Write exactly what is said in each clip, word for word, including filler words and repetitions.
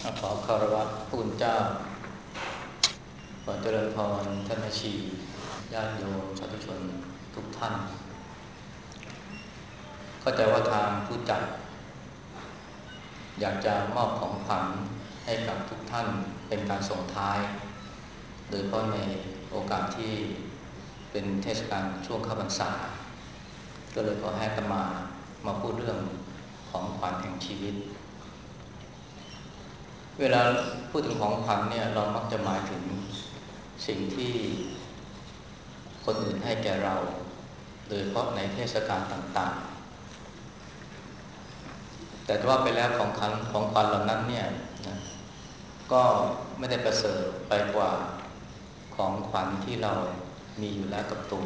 ขอคารวะพระคุณเจ้าขอเจริญพรท่านแม่ชีญาติโยมสาธุชนทุกท่านเข้าใจว่าทางผู้จัดอยากจะมอบของขวัญให้กับทุกท่านเป็นการส่งท้ายโดยเฉพาะในโอกาสที่เป็นเทศกาลช่วงเข้าพรรษาก็เลยขอให้อาตมามาพูดเรื่องของขวัญแห่งชีวิตเวลาพูดถึงของขวัญเนี่ยเรามักจะหมายถึงสิ่งที่คนอื่นให้แก่เราโดยเฉพาะในเทศกาลต่างๆแต่ว่าไปแล้วของขวัญของขวัญเหล่านั้นเนี่ยนะก็ไม่ได้ประเสริฐไปกว่าของขวัญที่เรามีอยู่แล้วกับตัว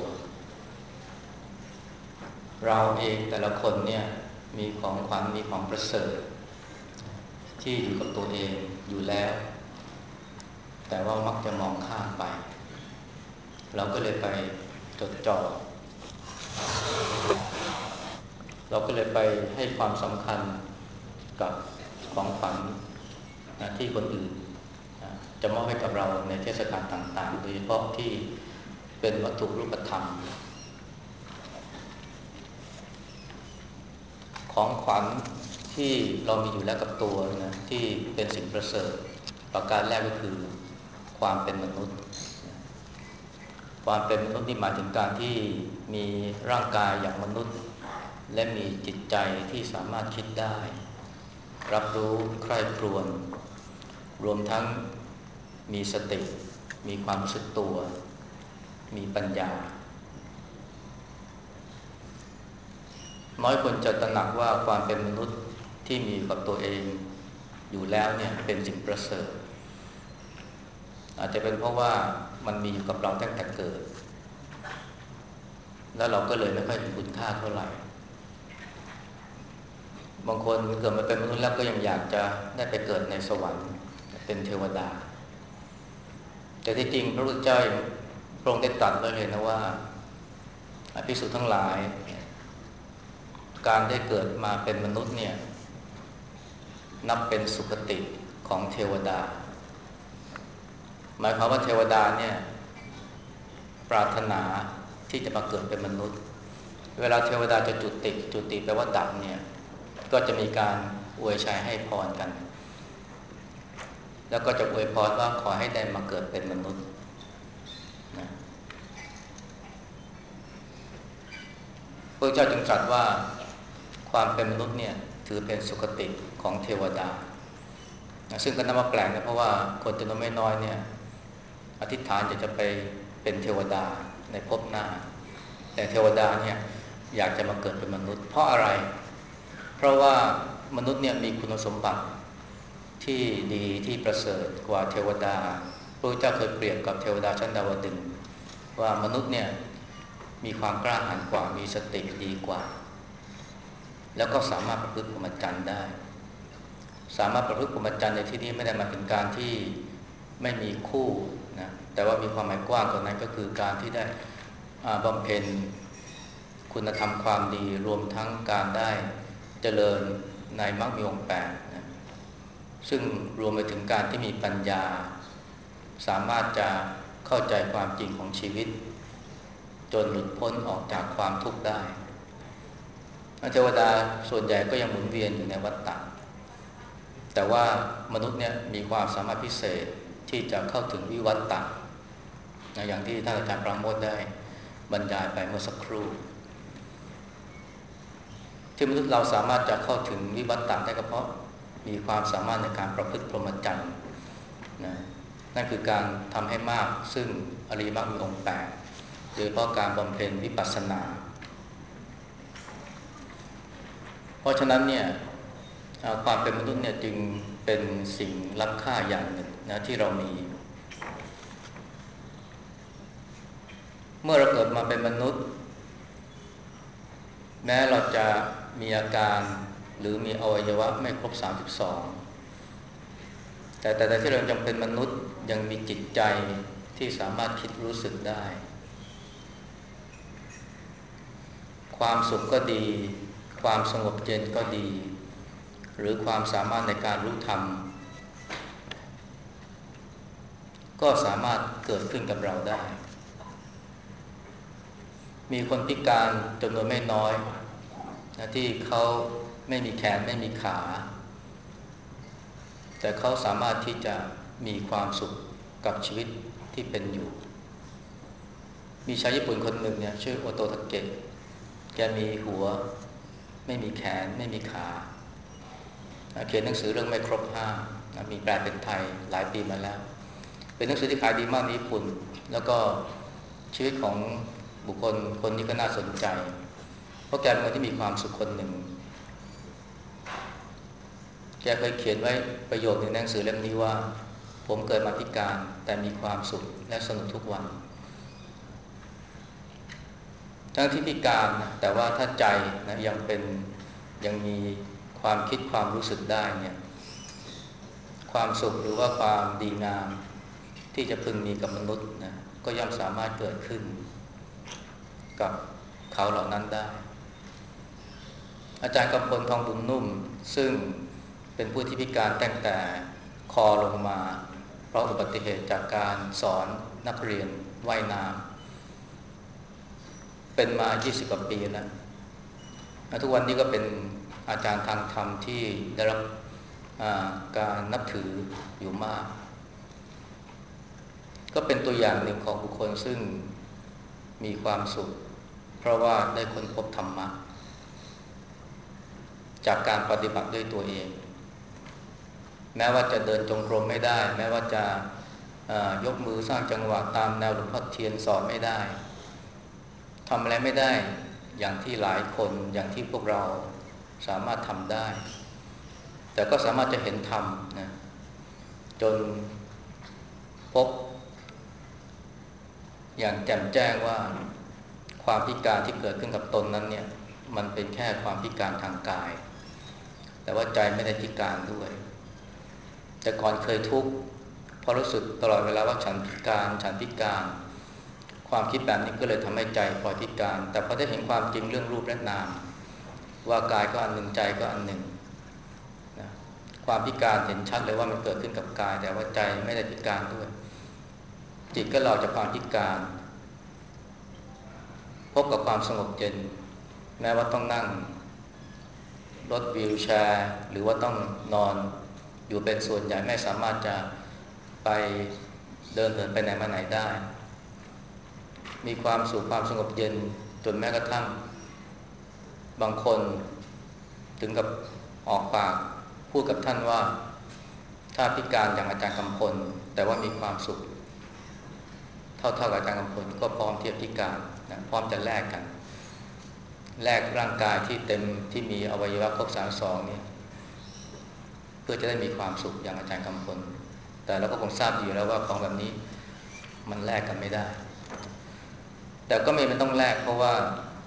เราเองแต่ละคนเนี่ยมีของขวัญมีของประเสริฐที่อยู่กับตัวเองอยู่แล้วแต่ว่ามักจะมองข้ามไปเราก็เลยไปจดจ่อเราก็เลยไปให้ความสำคัญกับของขวัญนะที่คนอื่นนะจะมอบให้กับเราในเทศกาลต่างๆโดยเฉพาะที่เป็นวัตถุรูปธรรมของขวัญที่เรามีอยู่แล้วกับตัวนะที่เป็นสิ่งประเสริฐประการแรกก็คือความเป็นมนุษย์ความเป็นมนุษย์นี่หมายถึงการที่มีร่างกายอย่างมนุษย์และมีจิตใจที่สามารถคิดได้รับรู้ใคร่ครวญรวมทั้งมีสติมีความรู้สึกตัวมีปัญญาน้อยคนจะตระหนักว่าความเป็นมนุษย์ที่มีกับตัวเองอยู่แล้วเนี่ยเป็นสิ่งประเสริฐอาจจะเป็นเพราะว่ามันมีอยู่กับเราตั้งแต่เกิดแล้วเราก็เลยไม่ค่อยเห็นคุณค่าเท่าไหร่บางคนเกิดมาเป็นมนุษย์แล้วก็ยังอยากจะได้ไปเกิดในสวรรค์เป็นเทวดาแต่ที่จริงพระพุทธเจ้าพระองค์ได้ตรัสไว้เลยนะว่าภิกษุทั้งหลายการได้เกิดมาเป็นมนุษย์เนี่ยนับเป็นสุคติของเทวดาหมายความว่าเทวดาเนี่ยปรารถนาที่จะมาเกิดเป็นมนุษย์เวลาเทวดาจะจุติจุติแปลว่าดับเนี่ยก็จะมีการอวยชัยให้พรกันแล้วก็จะอวยพรว่าขอให้ได้มาเกิดเป็นมนุษย์นะพระเจ้าจึงตรัสว่าความเป็นมนุษย์เนี่ยถือเป็นสุคติของเทวดาซึ่งก็นับว่าแปลกนะเพราะว่าคนจำนวนไม่น้อยเนี่ยอธิษฐานอยากจะไปเป็นเทวดาในภพหน้าแต่เทวดาเนี่ยอยากจะมาเกิดเป็นมนุษย์เพราะอะไรเพราะว่ามนุษย์เนี่ยมีคุณสมบัติที่ดีที่ประเสริฐกว่าเทวดาพระเจ้าเคยเปรียบกับเทวดาชั้นดาวดึงส์ว่ามนุษย์เนี่ยมีความกล้าหาญกว่ามีสติดีกว่าแล้วก็สามารถประพฤติพรหมจรรย์ได้สามารถประพฤติพรหมจรรย์ในที่นี้ไม่ได้หมายถึงการที่ไม่มีคู่นะแต่ว่ามีความหมายกว้างกว่านั้นก็คือการที่ได้บำเพ็ญคุณธรรมความดีรวมทั้งการได้เจริญในมรรคมีองค์แปดนะซึ่งรวมไปถึงการที่มีปัญญาสามารถจะเข้าใจความจริงของชีวิตจนหลุดพ้นออกจากความทุกข์ได้เทวดาส่วนใหญ่ก็ยังหมุนเวียนอยู่ในวัฏฏะแต่ว่ามนุษย์เนี่ยมีความสามารถพิเศษที่จะเข้าถึงวิวัฏฏะนะอย่างที่ท่านอาจารย์ปราโมทได้บรรยายไปเมื่อสักครู่ที่มนุษย์เราสามารถจะเข้าถึงวิวัฏฏะได้ก็เพราะมีความสามารถในการประพฤติพรหมจรรย์นะนั่นคือการทำให้มากซึ่งอริยมรรคมีองค์แปดโดยเฉพาะการบำเพ็ญวิปัสสนาเพราะฉะนั้นเนี่ยความเป็นมนุษย์เนี่ยจึงเป็นสิ่งล้ำค่าอย่างหนึ่งนะที่เรามีเมื่อเราเกิดมาเป็นมนุษย์แม้เราจะมีอาการหรือมีอวัยวะไม่ครบสามสิบสองแต่แต่ที่เรายังเป็นมนุษย์ยังมีจิตใจที่สามารถคิดรู้สึกได้ความสุขก็ดีความสงบเย็นก็ดีหรือความสามารถในการรู้ธรรมก็สามารถเกิดขึ้นกับเราได้มีคนพิการจำนวนไม่น้อยนะที่เขาไม่มีแขนไม่มีขาแต่เขาสามารถที่จะมีความสุขกับชีวิตที่เป็นอยู่มีชาวญี่ปุ่นคนหนึ่งเนี่ยชื่อโอโตทาเกะแกมีหัวไม่มีแขนไม่มีขาเขียนหนังสือเรื่องไม่ครบห้ามีแปลเป็นไทยหลายปีมาแล้วเป็นหนังสือที่ขายดีมากในญี่ปุ่นแล้วก็ชีวิตของบุคคลคนนี้ก็น่าสนใจเพราะแกเป็นคนที่มีความสุขคนหนึ่งแกเคยเขียนไว้ประโยคในหนังสือเล่มนี้ว่าผมเกิดมาพิการแต่มีความสุขและสนุกทุกวันทั้งที่พิการนะแต่ว่าถ้าใจนะยังเป็นยังมีความคิดความรู้สึกได้เนี่ยความสุขหรือว่าความดีงามที่จะพึงมีกับมนุษย์นะก็ย่อมสามารถเกิดขึ้นกับเขาเหล่านั้นได้อาจารย์กำพลทองบุญนุ่มซึ่งเป็นผู้ที่พิการตั้งแต่คอลงมาเพราะอุบัติเหตุจากการสอนนักเรียนว่ายน้ำเป็นมายี่สิบกว่าปีแล้วทุกวันนี้ก็เป็นอาจารย์ทางธรรมที่ได้รับการนับถืออยู่มากก็เป็นตัวอย่างหนึ่งของบุคคลซึ่งมีความสุขเพราะว่าได้ค้นพบธรรมะจากการปฏิบัติด้วยตัวเองแม้ว่าจะเดินจงกรมไม่ได้แม้ว่าจะยกมือสร้างจังหวะตามแนวหลวงพ่อเทียนสอนไม่ได้ทำอะไรไม่ได้อย่างที่หลายคนอย่างที่พวกเราสามารถทำได้แต่ก็สามารถจะเห็นธรรมนะจนพบอย่างแจ่มแจ้งว่าความพิการที่เกิดขึ้นกับตนนั้นเนี่ยมันเป็นแค่ความพิการทางกายแต่ว่าใจไม่ได้พิการด้วยแต่ก่อนเคยทุกข์เพราะรู้สึกตลอดเวลาว่าฉันพิการฉันพิการความคิดแบบนี้ก็เลยทำให้ใจปล่อยพิการแต่พอได้เห็นความจริงเรื่องรูปและนามว่ากายก็อันหนึ่งใจก็อันหนึ่งนะความพิการเห็นชัดเลยว่ามันเกิดขึ้นกับกายแต่ว่าใจไม่ได้พิการด้วยจิตก็หลุดจากความพิการพบกับความสงบเย็นแม้ว่าต้องนั่งรถวีลแชร์หรือว่าต้องนอนอยู่เป็นส่วนใหญ่ไม่สามารถจะไปเดินเหินไปไหนมาไหนได้มีความสุขความสงบเย็นจนแม้กระทั่งบางคนถึงกับออกปากพูดกับท่านว่าถ้าพิการอย่างอาจารย์กำพลแต่ว่ามีความสุขเท่าๆกับอาจารย์กำพลก็พร้อมเทียบพิการนะพร้อมจะแลกกันแลกร่างกายที่เต็มที่มีอวัยวะครบสามสิบสองนี่เพื่อจะได้มีความสุขอย่างอาจารย์กำพลแต่เราก็คงทราบอยู่แล้วว่าของแบบนี้มันแลกกันไม่ได้แต่ก็ไม่เป็นต้องแลกเพราะว่า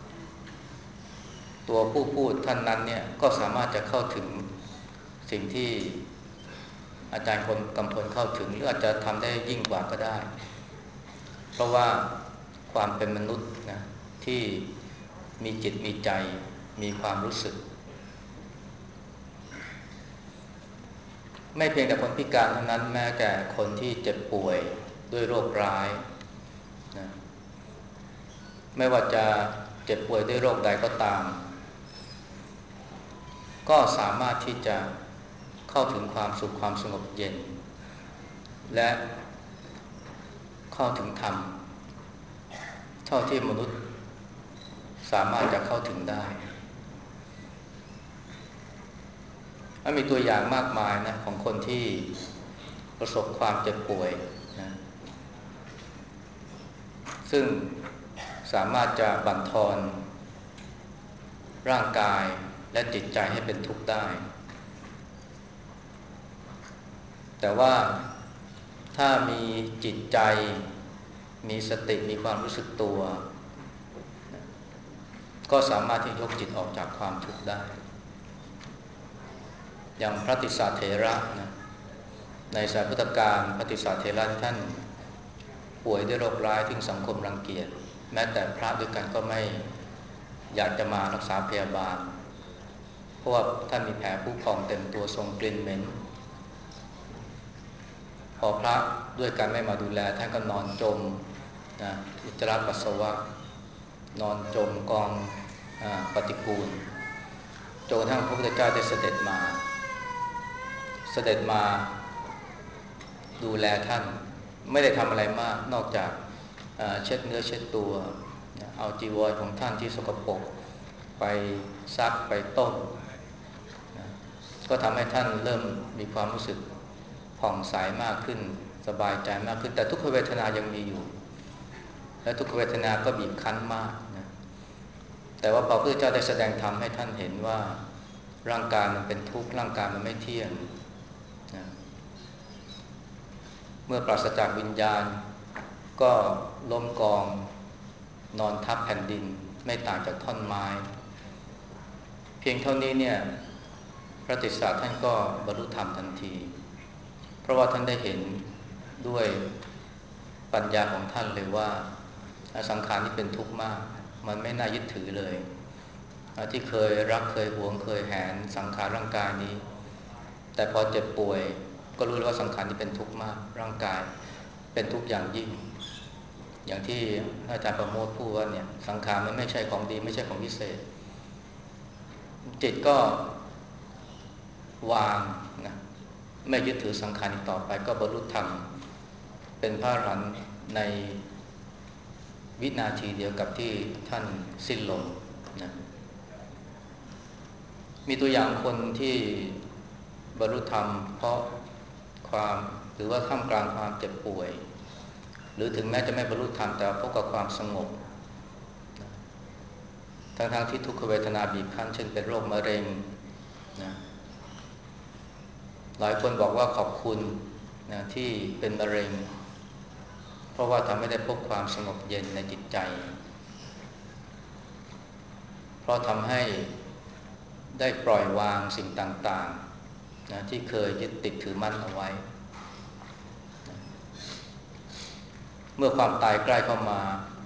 ตัวผู้พูดท่านนั้นเนี่ยก็สามารถจะเข้าถึงสิ่งที่อาจารย์คนกำพลเข้าถึงหรืออาจจะทำได้ยิ่งกว่าก็ได้เพราะว่าความเป็นมนุษย์นะที่มีจิตมีใจมีความรู้สึกไม่เพียงแต่คนพิการเท่านั้นแม้แต่คนที่เจ็บป่วยด้วยโรคร้ายนะไม่ว่าจะเจ็บป่วยด้วยโรคใดก็ตามก็สามารถที่จะเข้าถึงความสุขความสงบเย็นและเข้าถึงธรรมเท่าที่มนุษย์สามารถจะเข้าถึงได้มีตัวอย่างมากมายนะของคนที่ประสบความเจ็บป่วยนะซึ่งสามารถจะบั่นทอนร่างกายและจิตใจให้เป็นทุกข์ได้แต่ว่าถ้ามีจิตใจมีสติมีความรู้สึกตัวก็สามารถที่ยกจิตออกจากความทุกข์ได้อย่างพระติสสะเถระนะในสายพุทธกาลพระติสสะเถระท่านป่วยด้วยโรคร้ายที่สังคมรังเกียจแม้แต่พระด้วยกันก็ไม่อยากจะมารักษาพยาบาลเพราะว่าท่านมีแผลผุพองเต็มตัวทรงกลิ่นเหม็นพอพระด้วยการไม่มาดูแลท่านก็นอนจมนะอุจจาระปัสสาวะนอนจมกองปฏิกูลจนกระทั่งพระพุทธเจ้าได้เสด็จมาเสด็จมาดูแลท่านไม่ได้ทำอะไรมากนอกจากเช็ดเนื้อเช็ดตัวเอาจีวรของท่านที่สกปรกไปซักไปต้มก็ทำให้ท่านเริ่มมีความรู้สึกผ่องใสมากขึ้นสบายใจมากขึ้นแต่ทุกขเวทนายังมีอยู่และทุกขเวทนาก็บีบคั้นมากนะแต่ว่าพระพุทธเจ้าได้แสดงธรรมให้ท่านเห็นว่าร่างกายมันเป็นทุกข์ร่างกายมันไม่เที่ยงนะเมื่อปราศจากวิญญาณก็ล้มกองนอนทับแผ่นดินไม่ต่างจากท่อนไม้เพียงเท่านี้เนี่ยพระติสสะท่านก็บรรลุธรรมทันทีเพราะว่าท่านได้เห็นด้วยปัญญาของท่านเลยว่าสังขารนี่เป็นทุกข์มากมันไม่น่ายึดถือเลยที่เคยรักเคยหวงเคยแหนสังขารร่างกายนี้แต่พอเจ็บป่วยก็รู้ว่าสังขารนี่เป็นทุกข์มากร่างกายเป็นทุกข์อย่างยิ่งอย่างที่อาจารย์ประโมทพูดว่าเนี่ยสังขารมันไม่ใช่ของดีไม่ใช่ของพิเศษจิตก็วางนะไม่ยึดถือสังขารอีกต่อไปก็บรรลุธรรมเป็นพระอรหันต์ในวินาทีเดียวกับที่ท่านสิ้นลมนะมีตัวอย่างคนที่บรรลุธรรมเพราะความหรือว่าท่ามกลางความเจ็บป่วยหรือถึงแม้จะไม่บรรลุธรรมแต่พบกับความสงบทั้งๆที่ทุกขเวทนาบีบคั้นเช่นเป็นโรคมะเร็งนะหลายคนบอกว่าขอบคุณนะที่เป็นมะเร็งเพราะว่าทำให้ได้พบความสงบเย็นในจิตใจเพราะทำให้ได้ปล่อยวางสิ่งต่างๆนะที่เคยยึดติดถือมั่นเอาไว้นะเมื่อความตายใกล้เข้ามา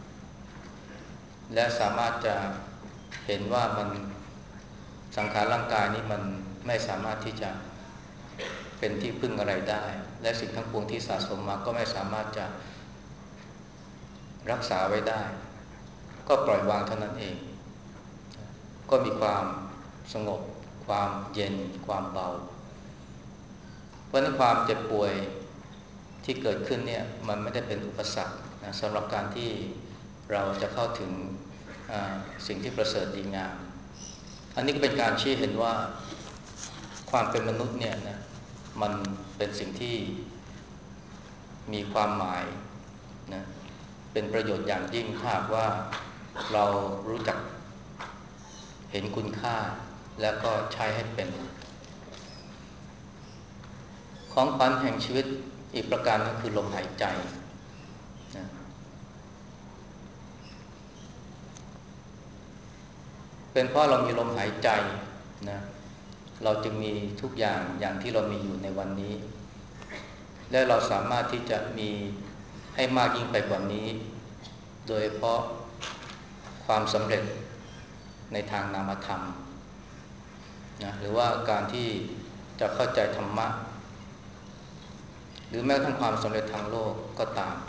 และสามารถจะเห็นว่ามันสังขารร่างกายนี้มันไม่สามารถที่จะเป็นที่พึ่งอะไรได้และสิ่งทั้งปวงที่สะสมมาก็ไม่สามารถจะรักษาไว้ได้ก็ปล่อยวางเท่านั้นเองก็มีความสงบความเย็นความเบาเพราะนั้นความเจ็บป่วยที่เกิดขึ้นเนี่ยมันไม่ได้เป็นอุปสรรคนะสำหรับการที่เราจะเข้าถึงสิ่งที่ประเสริฐดีงามอันนี้ก็เป็นการชี้เห็นว่าความเป็นมนุษย์เนี่ยนะมันเป็นสิ่งที่มีความหมายนะเป็นประโยชน์อย่างยิ่งถ้าหากว่าเรารู้จักเห็นคุณค่าแล้วก็ใช้ให้เป็นของขวัญแห่งชีวิตอีกประการก็คือลมหายใจนะเป็นเพราะเรามีลมหายใจนะเราจึงมีทุกอย่างอย่างที่เรามีอยู่ในวันนี้และเราสามารถที่จะมีให้มากยิ่งไปกว่านี้โดยเพราะความสำเร็จในทางนามธรรมนะหรือว่าการที่จะเข้าใจธรรมะหรือแม้กระทั่งความสำเร็จทางโลกก็ตาม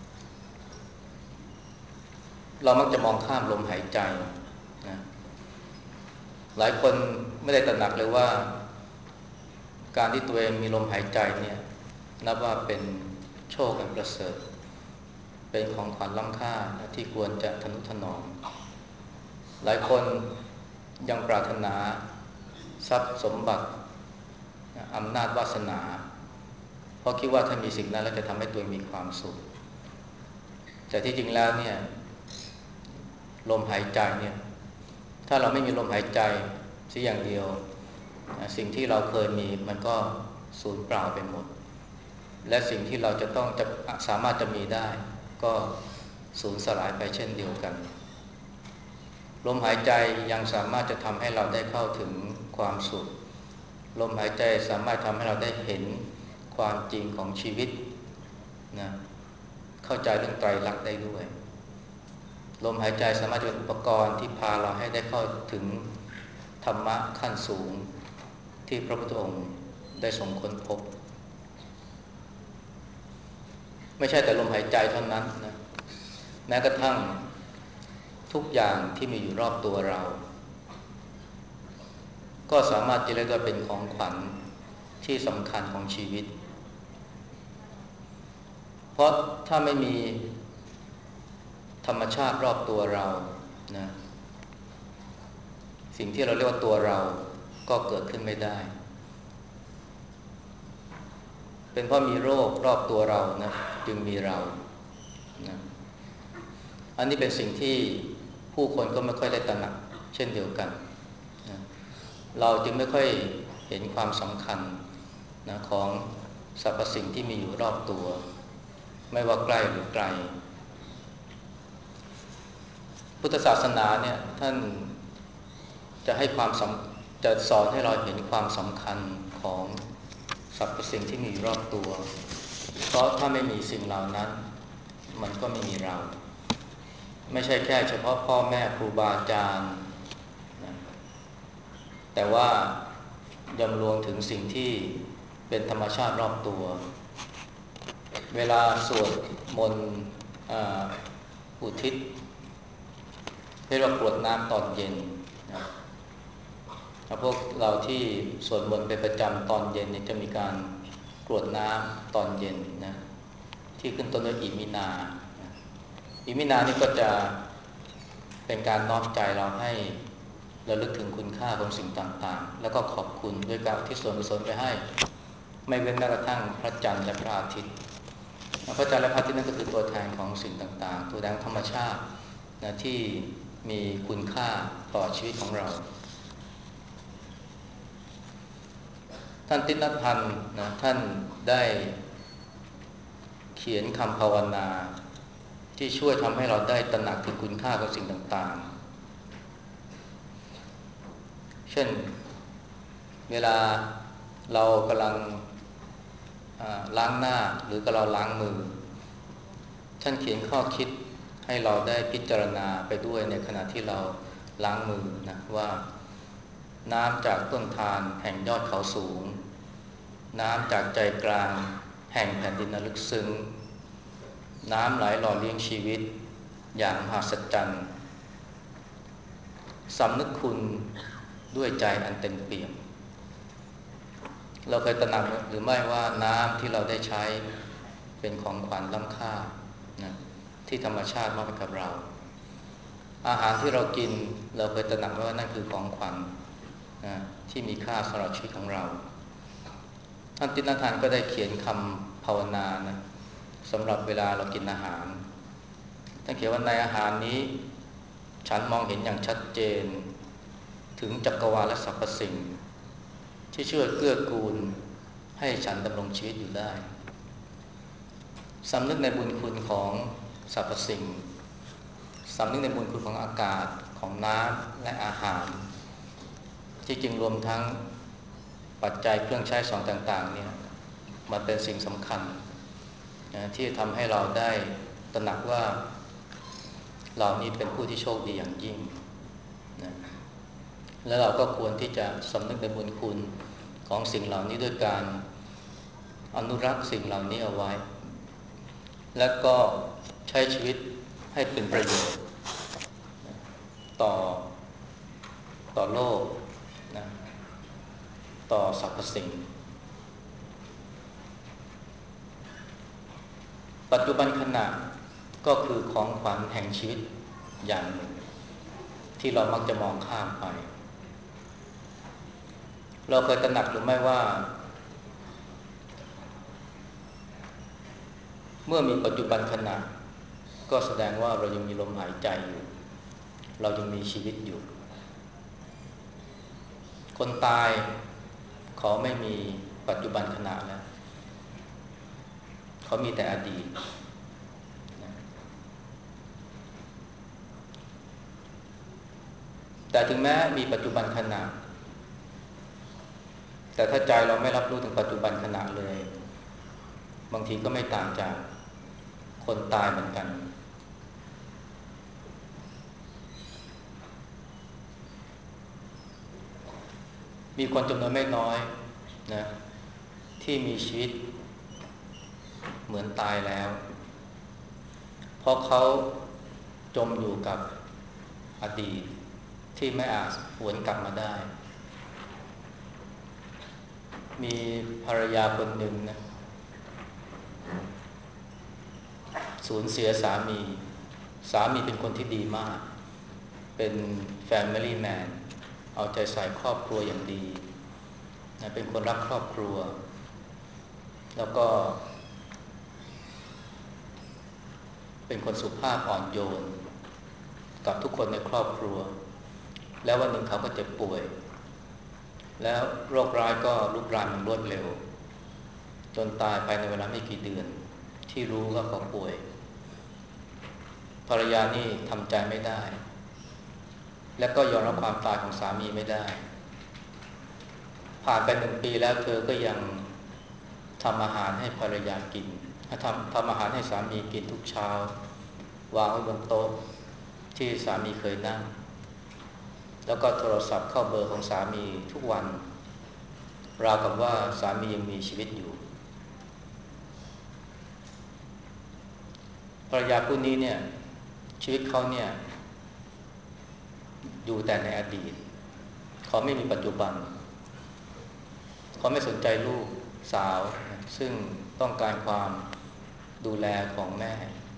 เรามักจะมองข้ามลมหายใจนะหลายคนไม่ได้ตระหนักเลยว่าการที่ตัวเองมีลมหายใจเนี่ยนับว่าเป็นโชคอันประเสริฐเป็นของขวัญล้ำค่าที่ควรจะทนุถนอมหลายคนยังปรารถนาทรัพย์สมบัติอำนาจวาสนาเพราะคิดว่าถ้ามีสิ่งนั้นแล้วจะทำให้ตัวเองมีความสุขแต่ที่จริงแล้วเนี่ยลมหายใจเนี่ยถ้าเราไม่มีลมหายใจสักอย่างเดียวสิ่งที่เราเคยมีมันก็สูญเปล่าไปหมดและสิ่งที่เราจะต้องจะสามารถจะมีได้ก็สูญสลายไปเช่นเดียวกันลมหายใจยังสามารถจะทำให้เราได้เข้าถึงความสุขลมหายใจสามารถทำให้เราได้เห็นความจริงของชีวิตนะเข้าใจเรื่องไตรลักษณ์ได้ด้วยลมหายใจสามารถเป็นอุปกรณ์ที่พาเราให้ได้เข้าถึงธรรมะขั้นสูงที่พระพุทธองค์ได้ทรงค้นพบไม่ใช่แต่ลมหายใจเท่านั้นนะแม้กระทั่งทุกอย่างที่มีอยู่รอบตัวเราก็สามารถจะเรียกว่าเป็นของขวัญที่สำคัญของชีวิตเพราะถ้าไม่มีธรรมชาติรอบตัวเรานะสิ่งที่เราเรียกว่าตัวเราก็เกิดขึ้นไม่ได้เป็นเพราะมีโรครอบตัวเรานะจึงมีเรานะอันนี้เป็นสิ่งที่ผู้คนก็ไม่ค่อยได้ตระหนักเช่นเดียวกันนะเราจึงไม่ค่อยเห็นความสำคัญนะของสรรพสิ่งที่มีอยู่รอบตัวไม่ว่าใกล้หรือไกลพุทธศาสนาเนี่ยท่านจะให้ความสำจะสอนให้เราเห็นความสำคัญของสรรพสิ่งที่มีอยู่รอบตัวเพราะถ้าไม่มีสิ่งเหล่านั้นมันก็ไม่มีเราไม่ใช่แค่เฉพาะพ่อแม่ครูบาอาจารย์นะแต่ว่ายังรวมถึงสิ่งที่เป็นธรรมชาติรอบตัวเวลาสวดมนต์อุทิศเรียกว่ากรวดน้ำตอนเย็นนะพวกเราที่สวดมนต์เป็นประจำตอนเย็นเนี่ยจะมีการกรวดน้ำตอนเย็นนะที่ขึ้นต้นด้วยอิมินาอิมินานี่ก็จะเป็นการน้อมใจเราให้ระลึกถึงคุณค่าของสิ่งต่างๆแล้วก็ขอบคุณด้วยการที่ส่วนกุศลไปให้ไม่เว้นแม้กระทั่งพระจันทร์และพระอาทิตย์พระจันทร์และพระอาทิตย์นั่นก็คือตัวแทนของสิ่งต่างๆตัวแทนธรรมชาตินะที่มีคุณค่าต่อชีวิตของเราท่านติณพันธ์นะท่านได้เขียนคำภาวนาที่ช่วยทำให้เราได้ตระหนักถึงคุณค่าของสิ่งต่างๆเช่นเวลาเรากำลังล้างหน้าหรือกำลังล้างมือท่านเขียนข้อคิดให้เราได้พิจารณาไปด้วยในขณะที่เราล้างมือนะว่าน้ำจากต้นทานแห่งยอดเขาสูงน้ำจากใจกลางแห่งแผ่นดินลึกซึ้งน้ำไหลหล่อเลี้ยงชีวิตอย่างมหัศจรรย์สำนึกคุณด้วยใจอันเต็มเปี่ยมเราเคยตระหนักหรือไม่ว่าน้ำที่เราได้ใช้เป็นของขวัญล้ำค่านะที่ธรรมชาติมอบให้กับเราอาหารที่เรากินเราเคยตระหนักว่านั่นคือของขวัญนะที่มีค่าสำหรับชีวิตของเราท่านติณธานก็ได้เขียนคำภาวนานะสำหรับเวลาเรากินอาหารท่านเขียนว่าในอาหารนี้ฉันมองเห็นอย่างชัดเจนถึงจักรวาลและสรรพสิ่งที่ช่วยเกื้อกูลให้ฉันดำรงชีวิตอยู่ได้สำนึกในบุญคุณของสรรพสิ่งสำนึกในบุญคุณของอากาศของน้ำและอาหารที่จริงรวมทั้งปัจจัยเครื่องใช้สองต่างๆเนี่ยมันเป็นสิ่งสำคัญนะที่ทำให้เราได้ตระหนักว่าเรานี่เป็นผู้ที่โชคดีอย่างยิ่งนะและเราก็ควรที่จะสำนึกในบุญคุณของสิ่งเหล่านี้ด้วยการอนุรักษ์สิ่งเหล่านี้เอาไว้และก็ใช้ชีวิตให้เป็นประโยชน์ต่อต่อโลกนะต่อสรรพสิ่งปัจจุบันขณะก็คือของขวัญแห่งชีวิตอย่างหนึ่งที่เรามักจะมองข้ามไปเราเคยตระหนักหรือไม่ว่าเมื่อมีปัจจุบันขณะก็แสดงว่าเรายังมีลมหายใจอยู่เรายังมีชีวิตอยู่คนตายเขาไม่มีปัจจุบันขณะแล้วเขามีแต่อดีตแต่ถึงแม้มีปัจจุบันขณะแต่ถ้าใจเราไม่รับรู้ถึงปัจจุบันขณะเลยบางทีก็ไม่ต่างจากคนตายเหมือนกันมีคนจำนวนไม่น้อยนะที่มีชีวิตเหมือนตายแล้วเพราะเขาจมอยู่กับอดีตที่ไม่อาจหวนกลับมาได้มีภรรยาคนหนึ่งนะสูญเสียสามีสามีเป็นคนที่ดีมากเป็น Family Man เอาใจใส่ครอบครัวอย่างดีนะเป็นคนรักครอบครัวแล้วก็เป็นคนสุภาพอ่อนโยนกับทุกคนในครอบครัวแล้ววันหนึ่งเขาก็เจ็บป่วยแล้วโรคร้ายก็ลุกรามอย่างรวดเร็วจนตายภายในเวลาไม่กี่เดือนที่รู้ว่าเขาป่วยภรรยานี่ทำใจไม่ได้และก็ยอมรับความตายของสามีไม่ได้ผ่านไปหนึ่งปีแล้วเธอก็ยังทำอาหารให้ภรรยากินทำทำอาหารให้สามีกินทุกเช้าวางไว้บนโต๊ะที่สามีเคยนั่งแล้วก็โทรศัพท์เข้าเบอร์ของสามีทุกวันราวกับว่าสามียังมีชีวิตอยู่ภรรยาผู้นี้เนี่ยชีวิตเขาเนี่ยอยู่แต่ในอดีตเขาไม่มีปัจจุบันเขาไม่สนใจลูกสาวซึ่งต้องการความดูแลของแม่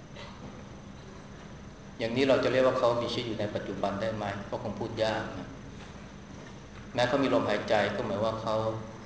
อย่างนี้เราจะเรียกว่าเขามีชีวิตอยู่ในปัจจุบันได้ไหมก็คงพูดยากนะแม้เขามีลมหายใจก็หมายว่าเขา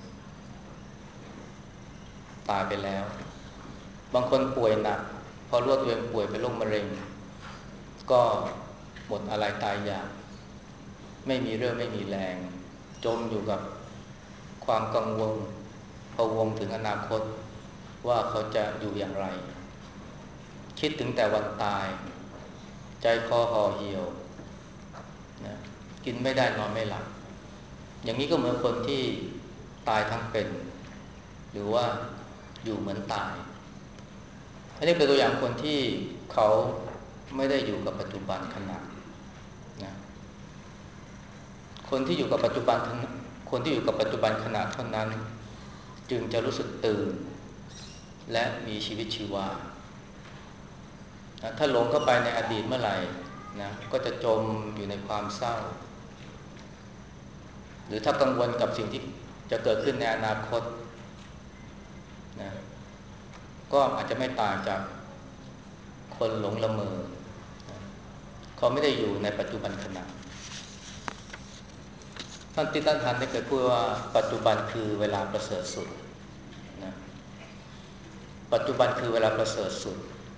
ตายไปแล้วบางคนป่วยหนักพอรู้ว่าตัวเองป่วยเป็นโรคมะเร็งก็หมดอะไรตายอยากไม่มีเรื่องไม่มีแรงจมอยู่กับความกังวลพะวงถึงอนาคตว่าเขาจะอยู่อย่างไรคิดถึงแต่วันตายใจคอห่อเหี่ยวนะกินไม่ได้นอนไม่หลับอย่างนี้ก็เหมือนคนที่ตายทั้งเป็นหรือว่าอยู่เหมือนตายอันนี้เป็นตัวอย่างคนที่เขาไม่ได้อยู่กับปัจจุบันขณะนะคนที่อยู่กับปัจจุบันคนที่อยู่กับปัจจุบันขณะเท่านั้นจึงจะรู้สึกตื่นและมีชีวิตชีวาถ้าหลงเข้าไปในอดีตเมื่อไหร่นะก็จะจมอยู่ในความเศร้าหรือถ้ากังวลกับสิ่งที่จะเกิดขึ้นในอนาคตนะก็อาจจะไม่ต่างจากคนหลงละเมอเขาไม่ได้อยู่ในปัจจุบันขณะท่านติตันทันได้เคยพูดว่าปัจจุบันคือเวลาประเสริฐสุดนะปัจจุบันคือเวลาประเสริฐสุด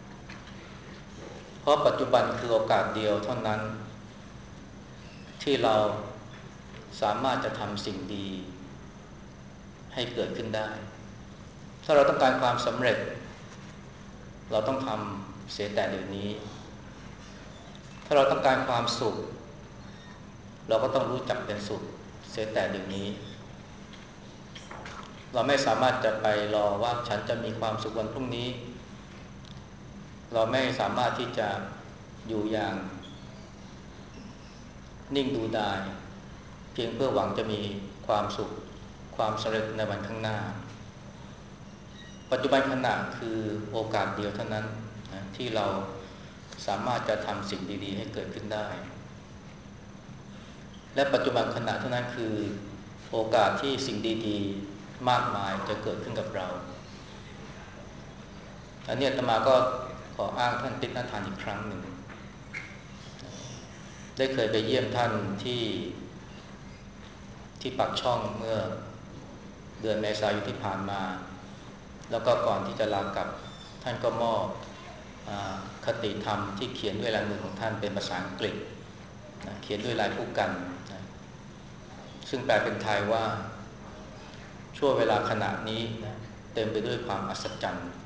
เพราะปัจจุบันคือโอกาสเดียวเท่านั้นที่เราสามารถจะทำสิ่งดีให้เกิดขึ้นได้ถ้าเราต้องการความสำเร็จเราต้องทำเสียแต่เดี๋ยวนี้ถ้าเราต้องการความสุขเราก็ต้องรู้จักเป็นสุขเสียแต่เดี๋ยวนี้เราไม่สามารถจะไปรอว่าฉันจะมีความสุขวันพรุ่งนี้เราไม่สามารถที่จะอยู่อย่างนิ่งดูดายเพียงเพื่อหวังจะมีความสุขความสำเร็จในวันข้างหน้าปัจจุบันขณะคือโอกาสเดียวเท่านั้นนะที่เราสามารถจะทำสิ่งดีๆให้เกิดขึ้นได้และปัจจุบันขณะเท่านั้นคือโอกาสที่สิ่งดีๆมากมายจะเกิดขึ้นกับเราอันนี้อาตมาก็ขออ้างท่านติณฑานอีกครั้งหนึ่งได้เคยไปเยี่ยมท่านที่ที่ปักช่องเมื่อเดือนเมษายนที่ผ่านมาแล้วก็ก่อนที่จะลากลับท่านก็มอบคติธรรมที่เขียนด้วยลายมือของท่านเป็นภาษาอังกฤษนะเขียนด้วยลายผู้กันนะซึ่งแปลเป็นไทยว่าช่วงเวลาขณะนี้นะเต็มไปด้วยความอัศจรรย์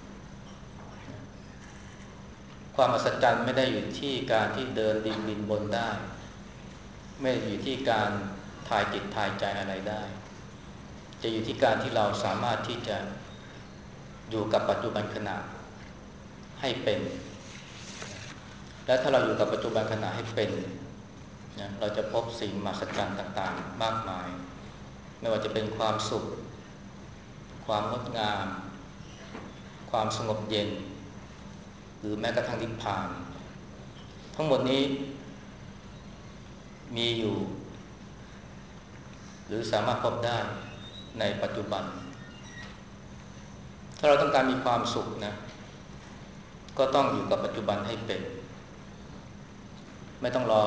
ความอัศจรรย์ไม่ได้อยู่ที่การที่เดินดินบินบนได้ไม่อยู่ที่การทายจิตทายใจอะไรได้จะอยู่ที่การที่เราสามารถที่จะอยู่กับปัจจุบันขณะให้เป็นและถ้าเราอยู่กับปัจจุบันขณะให้เป็นนะเราจะพบสิ่งมหัศจรรย์ต่างๆมากมายไม่ว่าจะเป็นความสุขความงดงามความสงบเย็นหรือแม้กระทั่งนิพพานทั้งหมดนี้มีอยู่หรือสามารถพบได้ในปัจจุบันถ้าเราต้องการมีความสุขนะก็ต้องอยู่กับปัจจุบันให้เป็นไม่ต้องรอ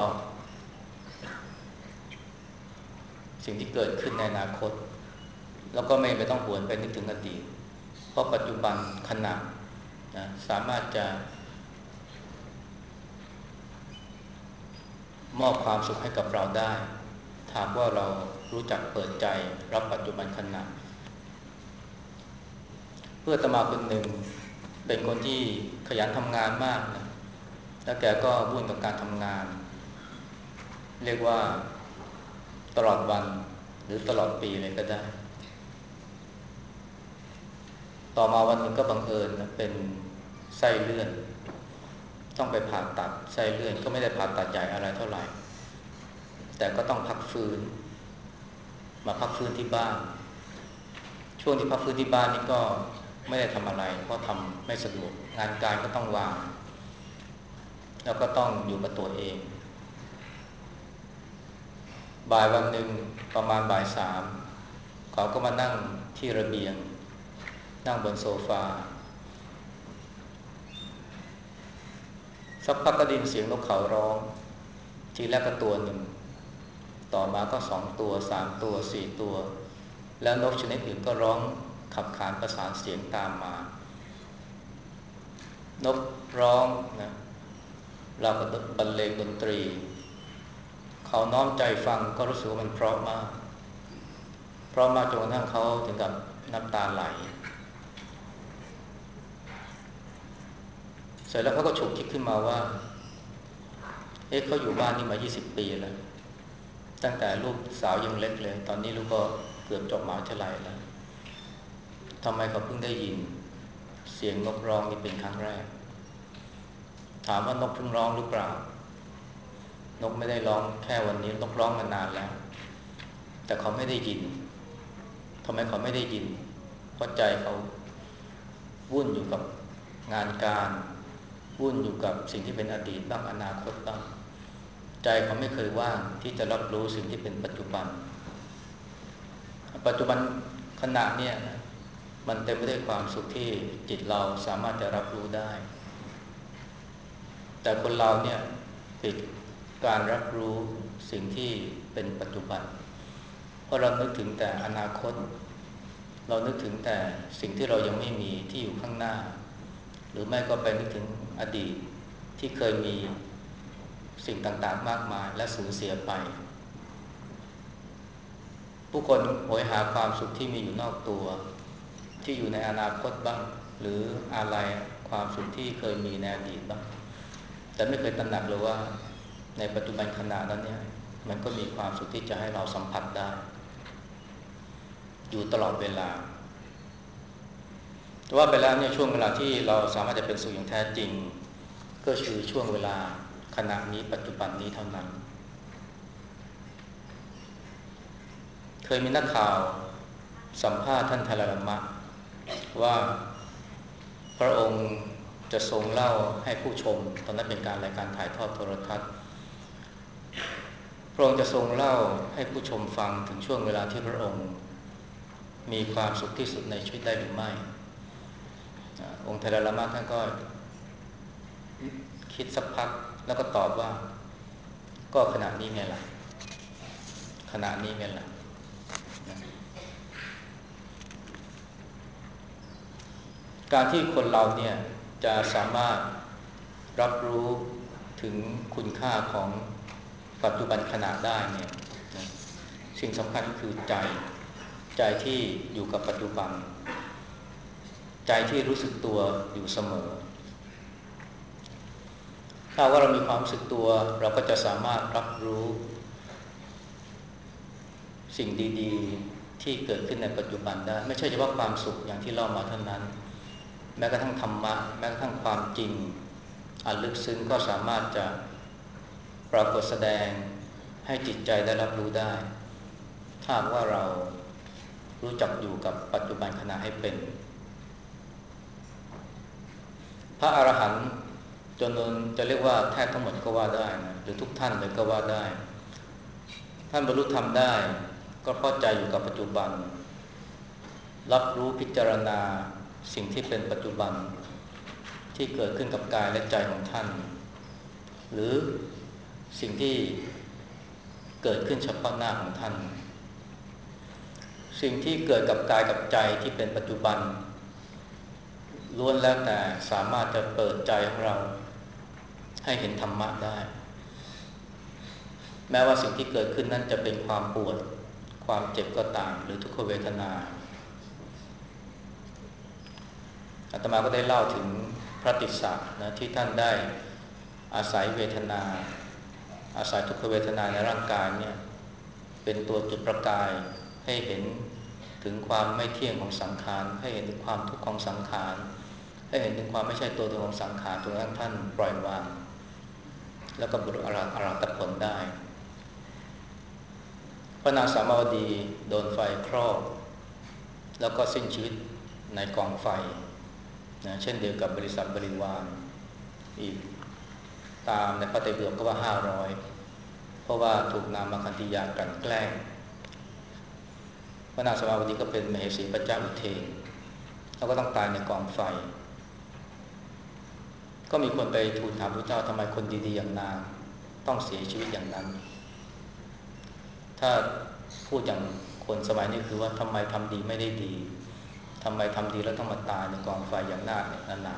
สิ่งที่เกิดขึ้นในอนาคตแล้วก็ไม่ไปต้องหวนไปนึกถึงอดีตเพราะปัจจุบันขณะนะสามารถจะมอบความสุขให้กับเราได้หากว่าเรารู้จักเปิดใจรับปัจจุบันขณะเพื่ออาตมาคนหนึ่งเป็นคนที่ขยันทำงานมากนะแล้วแกก็วุ่นกับการทำงานเรียกว่าตลอดวันหรือตลอดปีเลยก็ได้ต่อมาวันหนึ่งก็บังเอิญนะเป็นไส้เลื่อนต้องไปผ่าตัดไส้เลื่อนก็ไม่ได้ผ่าตัดใหญ่อะไรเท่าไหร่แต่ก็ต้องพักฟื้นมาพักฟื้นที่บ้านช่วงที่พักฟื้นที่บ้านนี่ก็ไม่ได้ทำอะไรเพราะทำไม่สะดวกงานการก็ต้องวางแล้วก็ต้องอยู่กับตัวเองบ่ายวันหนึ่งประมาณบ่ายสามเขาก็มานั่งที่ระเบียงนั่งบนโซฟาสักพักก็ได้ยินเสียงนกเขาร้องทีแรกก็ตัวหนึ่งต่อมาก็สองตัวสามตัวสี่ตัวแล้วนกชนิดอื่นก็ร้องขับขานประสานเสียงตามมานกร้องนะเราก็บรรเลงดนตรีเขาน้อมใจฟังก็รู้สึกว่ามันเพราะมากเพราะมากจนกระทั่งเขาถึงกับน้ำตาไหลเสร็จแล้วเขาก็ฉุกคิดขึ้นมาว่าเอ๊ะเขาอยู่บ้านนี่มายี่สิบปีแล้วตั้งแต่ลูกสาวยังเล็กเลยตอนนี้ลูกก็เกือบจบมหาวิทยาลัยแล้วทำไมเขาเพิ่งได้ยินเสียงนกร้องนี่เป็นครั้งแรกถามว่านกเพิ่งร้องหรือเปล่านกไม่ได้ร้องแค่วันนี้นกร้องมานานแล้วแต่เขาไม่ได้ยินทำไมเขาไม่ได้ยินเพราะใจเขาวุ่นอยู่กับงานการวุ่นอยู่กับสิ่งที่เป็นอดีตบ้างอนาคตบ้างใจเขาไม่เคยว่างที่จะรับรู้สิ่งที่เป็นปัจจุบันปัจจุบันขณะเนี่ยมันเต็มไปด้วยความสุขที่จิตเราสามารถจะรับรู้ได้แต่คนเราเนี่ยปิดการรับรู้สิ่งที่เป็นปัจจุบันเพราะเรานึกถึงแต่อนาคตเรานึกถึงแต่สิ่งที่เรายังไม่มีที่อยู่ข้างหน้าหรือไม่ก็ไปนึกถึงอดีตที่เคยมีสิ่งต่างๆมากมายและสูญเสียไปผู้คนโหยหาความสุขที่มีอยู่นอกตัวที่อยู่ในอนาคตบ้างหรืออะไรความสุขที่เคยมีในอดีตบ้างแต่ไม่เคยตระหนักเลยว่าในปัจจุบันขณะนั้นเนี่ยมันก็มีความสุขที่จะให้เราสัมผัสได้อยู่ตลอดเวลาแต่ว่าไปแล้วเนี่ยช่วงเวลาที่เราสามารถจะเป็นสุขอย่างแท้จริงก็คือช่วงเวลาขณะนี้ปัจจุบันนี้เท่านั้นเคยมีนักข่าวสัมภาษณ์ท่านไทลามะว่าพระองค์จะทรงเล่าให้ผู้ชมตอนนั้นเป็นการรายการถ่ายทอดโทรทัศน์พระองค์จะทรงเล่าให้ผู้ชมฟังถึงช่วงเวลาที่พระองค์มีความสุขที่สุดในชีวิตได้หรือไม่องค์ไทลามะท่านก็คิดสักพักแล้วก็ตอบว่าก็ขณะนี้ไงล่ะขณะนี้ไงล่ะการที่คนเราเนี่ยจะสามารถรับรู้ถึงคุณค่าของปัจจุบันขณะได้เนี่ยสิ่งสำคัญก็คือใจใจที่อยู่กับปัจจุบันใจที่รู้สึกตัวอยู่เสมอถ้าว่าเรามีความรู้สึกตัวเราก็จะสามารถรับรู้สิ่งดีๆที่เกิดขึ้นในปัจจุบันได้ไม่ใช่เฉพาะความสุขอย่างที่เล่ามาเท่านั้นแม้กระทั่งธรรมะแม้กระทั่งความจริงอันลึกซึ้งก็สามารถจะปรากฏแสดงให้จิตใจได้รับรู้ได้ถ้าว่าเรารู้จักอยู่กับปัจจุบันขณะให้เป็นพระอรหันต์จนนจะเรียกว่าแทบทั้งหมดก็ว่าได้นะหรือทุกท่านเลยก็ว่าได้ท่านบรรลุธรรมได้ก็เพราะใจอยู่กับปัจจุบันรับรู้พิจารณาสิ่งที่เป็นปัจจุบันที่เกิดขึ้นกับกายและใจของท่านหรือสิ่งที่เกิดขึ้นเฉพาะหน้าของท่านสิ่งที่เกิดกับกายกับใจที่เป็นปัจจุบันล้วนแล้วแต่สามารถจะเปิดใจของเราให้เห็นธรรมะได้แม้ว่าสิ่งที่เกิดขึ้นนั้นจะเป็นความปวดความเจ็บก็ตามหรือทุกขเวทนาอาตมาก็ได้เล่าถึงพระติสสะนะที่ท่านได้อาศัยเวทนาอาศัยทุกขเวทนาในร่างกายเนี่ยเป็นตัวจุดประกายให้เห็นถึงความไม่เที่ยงของสังขารให้เห็นถึงความทุกข์ของสังขารให้เห็นถึงความไม่ใช่ตัวตนของสังขารจนกระทั่งท่านปล่อยวางแล้วก็บรรลุอรหัตผลได้พระนางสามาวดีโดนไฟคลอกแล้วก็สิ้นชีวิตในกองไฟนะเช่นเดียวกับบริษัทบริวารอีกตามในพระไตรปิฎกก็ว่าห้าร้อยเพราะว่าถูกนางมคันธียากลั่นแกล้งพระนางสามาวดีก็เป็นมเหสีพระเจ้าอุเทนแล้วก็ต้องตายในกองไฟก็มีคนไปทูลถามพระเจ้าทำไมคนดีๆอย่างนางต้องเสียชีวิตอย่างนั้นถ้าพูดอย่างคนสมัยนี้คือว่าทำไมทำดีไม่ได้ดีทำไมทำดีแล้วต้องมาตายในกองไฟอย่างน่านานา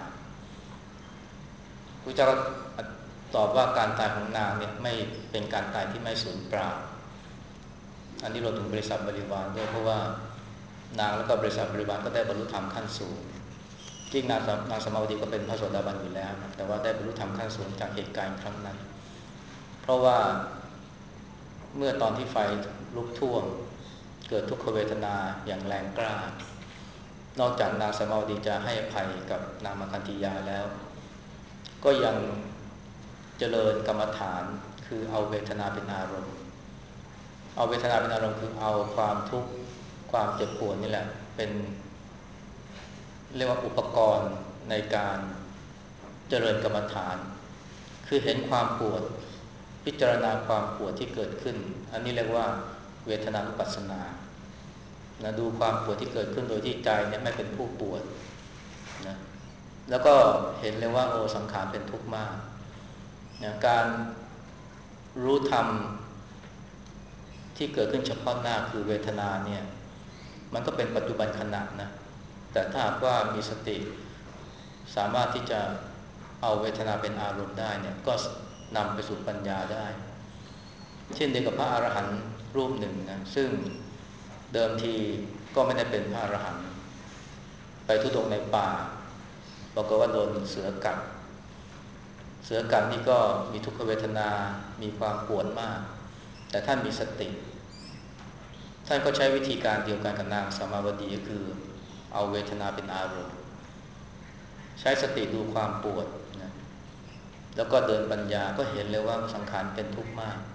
พระเจ้าตอบว่าการตายของนางเนี่ยไม่เป็นการตายที่ไม่สูญเปล่าอันนี้เราถึงบริษัทบริวารด้วยเพราะว่านางแล้วก็บริษัทบริวารก็ได้บรรลุธรรมขั้นสูงจริงนางนางสมาวดีก็เป็นพระโสดาบันอยู่แล้วนะแต่ว่าได้บรรลุธรรมขั้นสูงจากเหตุการณ์ครั้งนั้นเพราะว่าเมื่อตอนที่ไฟลุกท่วมเกิดทุกขเวทนาอย่างแรงกล้านอกจากนางสมาวดีจะให้อภัยกับนางมคันธียาแล้วก็ยังเจริญกรรมฐานคือเอาเวทนาเป็นอารมณ์เอาเวทนาเป็นอารมณ์คือเอาความทุกข์ความเจ็บปวดนี่แหละเป็นเรียกว่าอุปกรณ์ในการเจริญกรรมฐานคือเห็นความปวดพิจารณาความปวดที่เกิดขึ้นอันนี้เรียกว่าเวทนานุปัสสนานะดูความปวดที่เกิดขึ้นโดยที่ใจเนี่ยไม่เป็นผู้ปวดนะแล้วก็เห็นเลยว่าโอ้สังขารเป็นทุกข์มากนะการรู้ธรรมที่เกิดขึ้นเฉพาะหน้าคือเวทนาเนี่ยมันก็เป็นปัจจุบันขณะนะแต่ถ้าหากว่ามีสติสามารถที่จะเอาเวทนาเป็นอารมณ์ได้เนี่ยก็นำไปสู่ปัญญาได้เช่นเดียวกับพระอรหันต์รูปหนึ่งนะซึ่งเดิมทีก็ไม่ได้เป็นพระอรหันต์ไปทุดงค์ในป่าบอกว่าโดนเสือกัดเสือกัดนี่ก็มีทุกขเวทนามีความปวดมากแต่ท่านมีสติท่านก็ใช้วิธีการเดียวกันกับนางสามาวดีก็คือเอาเวทนาเป็นอารมณ์ใช้สติดูความปวดนะแล้วก็เดินปัญญาก็เห็นเลยว่าสังขารเป็นทุกข์มาก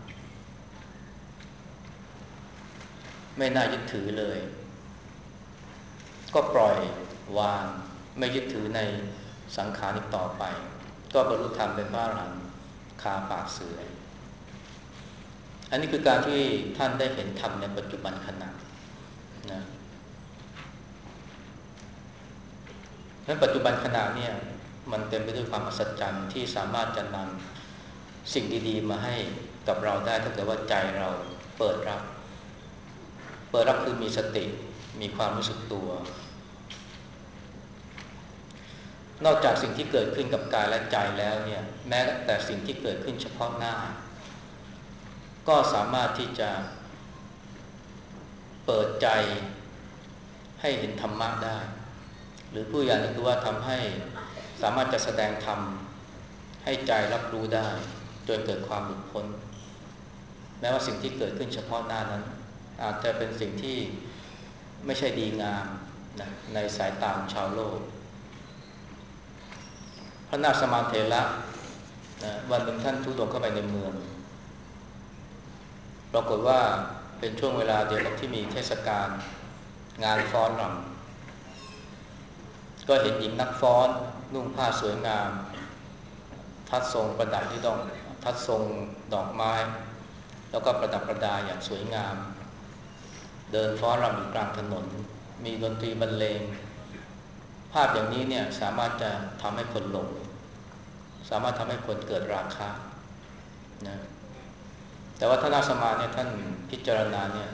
ไม่น่ายึดถือเลยก็ปล่อยวางไม่ยึดถือในสังขารอีกต่อไปก็บรรลุธรรมเป็นพระอรหันต์คาปากเสืออันนี้คือการที่ท่านได้เห็นธรรมในปัจจุบันขณะนะเพราะปัจจุบันขณะเนี่ยมันเต็มไปด้วยความอัศจรรย์ที่สามารถจะนำสิ่งดีๆมาให้กับเราได้ถ้าเกิดว่าใจเราเปิดรับเปิดรับคือมีสติมีความรู้สึกตัวนอกจากสิ่งที่เกิดขึ้นกับกายและใจแล้วเนี่ยแม้แต่สิ่งที่เกิดขึ้นเฉพาะหน้าก็สามารถที่จะเปิดใจให้เห็นธรรมะได้หรือผู้อย่างนี้คือว่าทำให้สามารถจะแสดงธรรมให้ใจรับรู้ได้จนเกิดความหลุดพ้นแม้ว่าสิ่งที่เกิดขึ้นเฉพาะหน้านั้นอาจจะเป็นสิ่งที่ไม่ใช่ดีงามนะในสายตาของชาวโลกพระนาคสมานเถระนะวันหนึ่งท่านทุดงเข้าไปในเมืองปรากฏว่าเป็นช่วงเวลาเดียวกับที่มีเทศกาลงานฟ้อนรก็เห็นหญิงนักฟ้อนนุ่งผ้าสวยงามทัดทรงประดับที่ต้องทัดทรงดอกไม้แล้วก็ประดับประดาอย่างสวยงามเดินฟ้อนรำอยู่กลางถนนมีดนตรีบรรเลงภาพอย่างนี้เนี่ยสามารถจะทำให้คนหลงสามารถทำให้คนเกิดราคะนะแต่ว่าท่านอาสมาเนี่ยท่านพิจารณาเนี่ย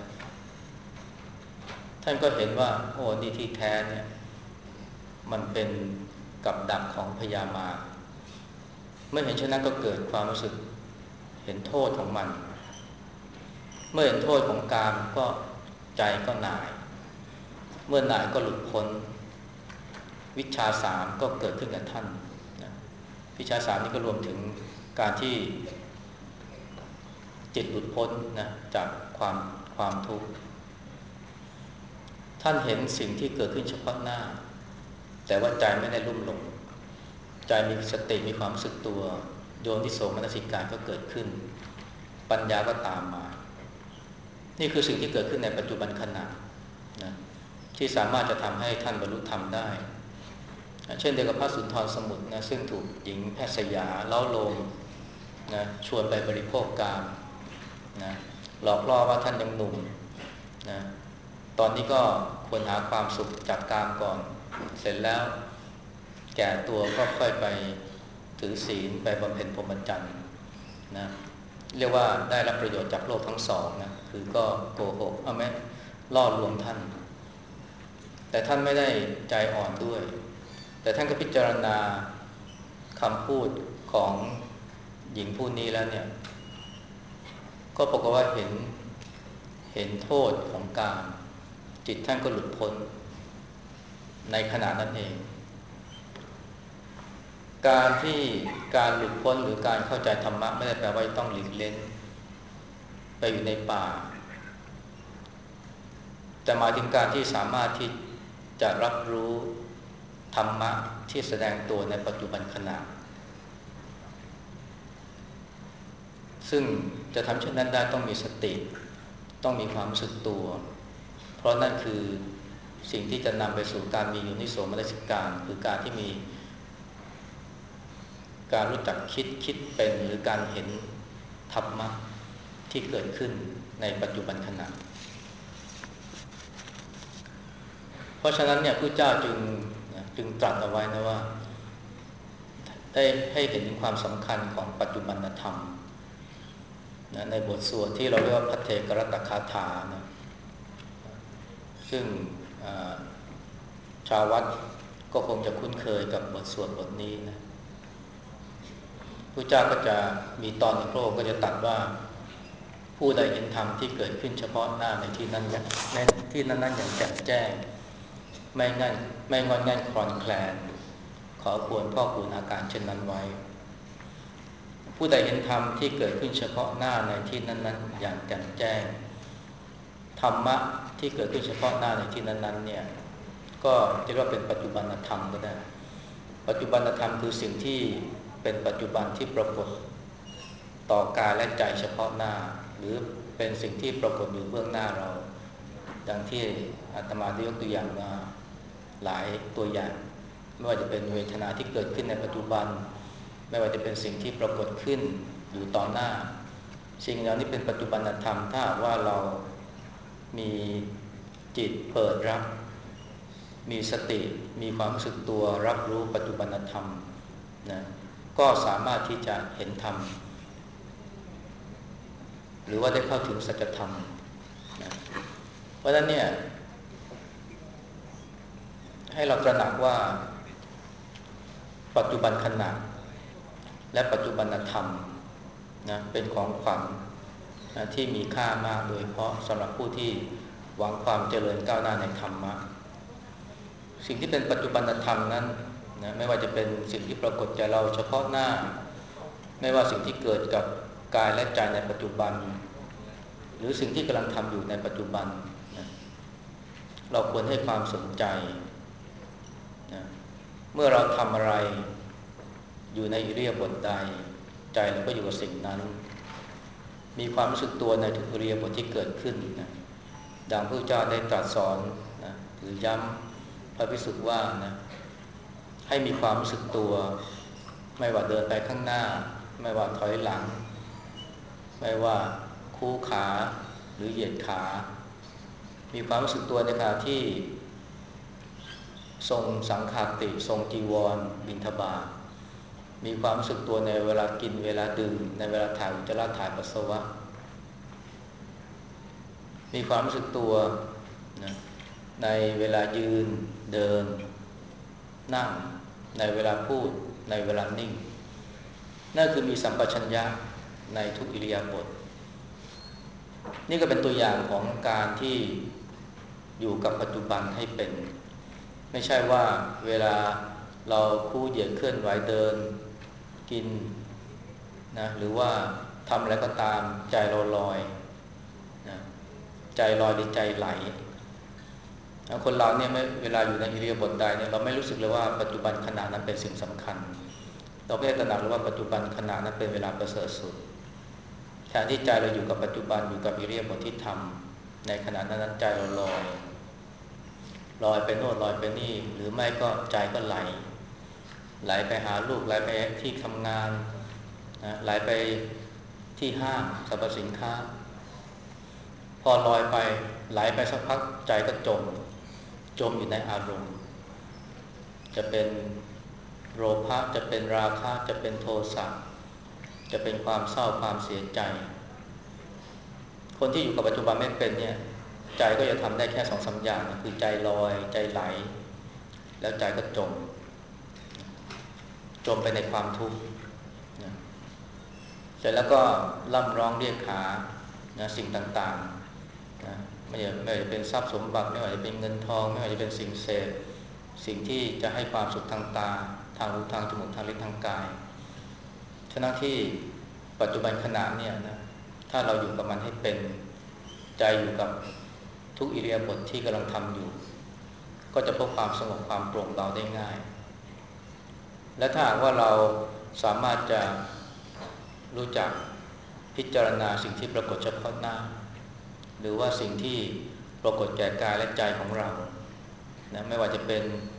ท่านก็เห็นว่าโอ้นี่ที่แท้เนี่ยมันเป็นกับดักของพยามารเมื่อเห็นเช่นนั้นก็เกิดความรู้สึกเห็นโทษของมันเมื่อเห็นโทษของกามก็ใจก็หน่ายเมื่อหน่ายก็หลุดพ้นวิชาสามก็เกิดขึ้นกับท่านนะวิชาสามนี้ก็รวมถึงการที่จิตหลุดพ้นนะจากความความทุกข์ท่านเห็นสิ่งที่เกิดขึ้นเฉพาะหน้าแต่ว่าใจไม่ได้ลุ่มหลงใจมีสติมีความรู้สึกตัวโยนิโสมนสิการก็เกิดขึ้นปัญญาก็ตามมานี่คือสิ่งที่เกิดขึ้นในปัจจุบันขณะนะที่สามารถจะทำให้ท่านบรรลุธรรมได้เช่นเดียวกับพระสุนทรสมุทรนะซึ่งถูกหญิงแพทย์สยาเล้าโลมนะชวนไปบริโภคกามนะหลอกล่อว่าท่านยังหนุ่มนะตอนนี้ก็ควรหาความสุขจากกามก่อนเสร็จแล้วแก่ตัวก็ค่อยไปถือศีลไปบำเพ็ญพรหมจรรย์นะเรียกว่าได้รับประโยชน์จากโลกทั้งสองนะคือก็โกหกเอาไหมล่อลวงท่านแต่ท่านไม่ได้ใจอ่อนด้วยแต่ท่านก็พิจารณาคำพูดของหญิงผู้นี้แล้วเนี่ยก็ปรากฏว่าเห็นเห็นโทษของกามจิตท่านก็หลุดพ้นในขณะนั้นเองการที่การหลุดพ้นหรือการเข้าใจธรรมะไม่ได้แปลว่าต้องหลีกเล่นไปอยู่ในป่าแต่หมายถึงการที่สามารถที่จะรับรู้ธรรมะที่แสดงตัวในปัจจุบันขณะซึ่งจะทำเช่นนั้นได้ต้องมีสติต้องมีความรู้สึกตัวเพราะนั่นคือสิ่งที่จะนำไปสู่การมีโยนิโสมนสิการคือการที่มีการรู้จักคิดคิดเป็นหรือการเห็นธรรมะที่เกิดขึ้นในปัจจุบันขณะเพราะฉะนั้นเนี่ยพระเจ้าจึงจึงตรัสเอาไว้นะว่าได้ให้เห็นความสำคัญของปัจจุบันธรรมนะในบทสวดที่เราเรียกว่าพัทเทกรตคาถานะซึ่งชาววัดก็คงจะคุ้นเคยกับบทสวดบทนี้นะพระเจ้าก็จะมีตอนหนึ่งพระองค์ก็จะตรัสว่าผู้ใดเห็นธรรมที่เกิดขึ้นเฉพาะหน้าในที่นั้นอย่างในที่นั้นๆอย่างแจ่มแจ้งไม่งั้นไม่งอนแง่นคลอนแคลนขอควรพ่อคูณอาการเช่นนั้นไว้ผู้ใดเห็นธรรมที่เกิดขึ้นเฉพาะหน้าในที่นั้นๆอย่างแจ่มแจ้งธรรมะที่เกิดขึ้นเฉพาะหน้าในที่นั้นๆเนี่ยก็จะเรียกว่าเป็นปัจจุบันธรรมก็ได้ปัจจุบันธรรมคือสิ่งที่เป็นปัจจุบันที่ปรากฏต่อกายและใจเฉพาะหน้าหรือเป็นสิ่งที่ปรากฏอยู่เบื้องหน้าเราดังที่อาตมาได้ยกตัวอย่างมาหลายตัวอย่างไม่ว่าจะเป็นเวทนาที่เกิดขึ้นในปัจจุบันไม่ว่าจะเป็นสิ่งที่ปรากฏขึ้นอยู่ต่อหน้าสิ่งเหล่านี้เป็นปัจจุบันธรรมถ้าว่าเรามีจิตเปิดรับมีสติมีความรู้สึกตัวรับรู้ปัจจุบันธรรมนะก็สามารถที่จะเห็นธรรมหรือว่าได้เข้าถึงสัจธรรมนะเพราะฉะนั้นเนี่ยให้เราตระหนักว่าปัจจุบันขณะและปัจจุบันธรรมนะเป็นของขวัญนะที่มีค่ามากโดยเฉพาะสำหรับผู้ที่หวังความเจริญก้าวหน้าในธรรมะสิ่งที่เป็นปัจจุบันธรรมนั้นนะไม่ว่าจะเป็นสิ่งที่ปรากฏแก่เราเฉพาะหน้าไม่ว่าสิ่งที่เกิดกับกายและใจในปัจจุบันหรือสิ่งที่กำลังทำอยู่ในปัจจุบันนะเราควรให้ความสนใจนะเมื่อเราทำอะไรอยู่ในอิริยาบถใดใจเราก็อยู่กับสิ่งนั้นมีความรู้สึกตัวในทุกอิริยาบถที่เกิดขึ้นนะดังพระเจ้าได้ตรัสสอนนะหรือย้ำพระภิกษุว่านะให้มีความรู้สึกตัวไม่ว่าเดินไปข้างหน้าไม่ว่าถอยหลังไม่ว่าคู่ขาหรือเหยียดขามีความรู้สึกตัวในขณะที่ทรงสังฆาติทรงจีวรบิณฑบาตมีความรู้สึกตัวในเวลากินเวลาดื่มในเวลาถ่ายอุจจาระถ่ายปัสสาวะมีความรู้สึกตัวนะในเวลายืนเดินนั่งในเวลาพูดในเวลานิ่งนั่นคือมีสัมปชัญญะในทุกอิริยาบถนี่ก็เป็นตัวอย่างของการที่อยู่กับปัจจุบันให้เป็นไม่ใช่ว่าเวลาเราคู่เหยียดเคลื่อนไหวเดินกินนะหรือว่าทำอะไรก็ตามใจเราลอยนะใจลอยหรือใจไหลคนเราเนี่ยไม่เวลาอยู่ในอิริยาบถใดเนี่ยเราไม่รู้สึกเลยว่าปัจจุบันขณะนั้นเป็นสิ่งสำคัญเราไม่ได้ตระหนักเลยว่าปัจจุบันขณะนั้นเป็นเวลาประเสริฐสุดแทนที่ใจเราอยู่กับปัจจุบันอยู่กับอิริยาบถที่ทำในขณะนั้นใจเราลอยลอยไปโน่นลอยไปนี่หรือไม่ก็ใจก็ไหลไหลไปหาลูกไหลไปที่ทำงานนะไหลไปที่ห้างสรรพสินค้าพอลอยไปไหลไปสักพักใจก็จมจมอยู่ในอารมณ์จะเป็นโลภะจะเป็นราคะจะเป็นโทสะจะเป็นความเศร้าความเสียใจคนที่อยู่กับปัจจุบันไม่เป็นเนี่ยใจก็จะทำได้แค่สองสามอย่างคือใจลอยใจไหลแล้วใจก็จมจมไปในความทุกข์เสร็จแล้วก็ร่ำร้องเรียกหานะสิ่งต่างๆนะไม่ว่าไม่ว่าจะเป็นทรัพย์สมบัติไม่ว่าจะเป็นเงินทองไม่ว่าจะเป็นสิ่งเสพสิ่งที่จะให้ความสุขทางตาทางหูทางจมูกทางลิ้นทางกายฉะนั้นที่ปัจจุบันขณะเนี่ยนะถ้าเราอยู่กับมันให้เป็นใจอยู่กับทุกอิริยาบถที่กำลังทำอยู่ก็จะพบความสงบความโปร่งเบาได้ง่ายและถ้าหากว่าเราสามารถจะรู้จักพิจารณาสิ่งที่ปรากฏเฉพาะหน้าหรือว่าสิ่งที่ปรากฏแก่กายและใจของเรานะไม่ว่าจะเป็น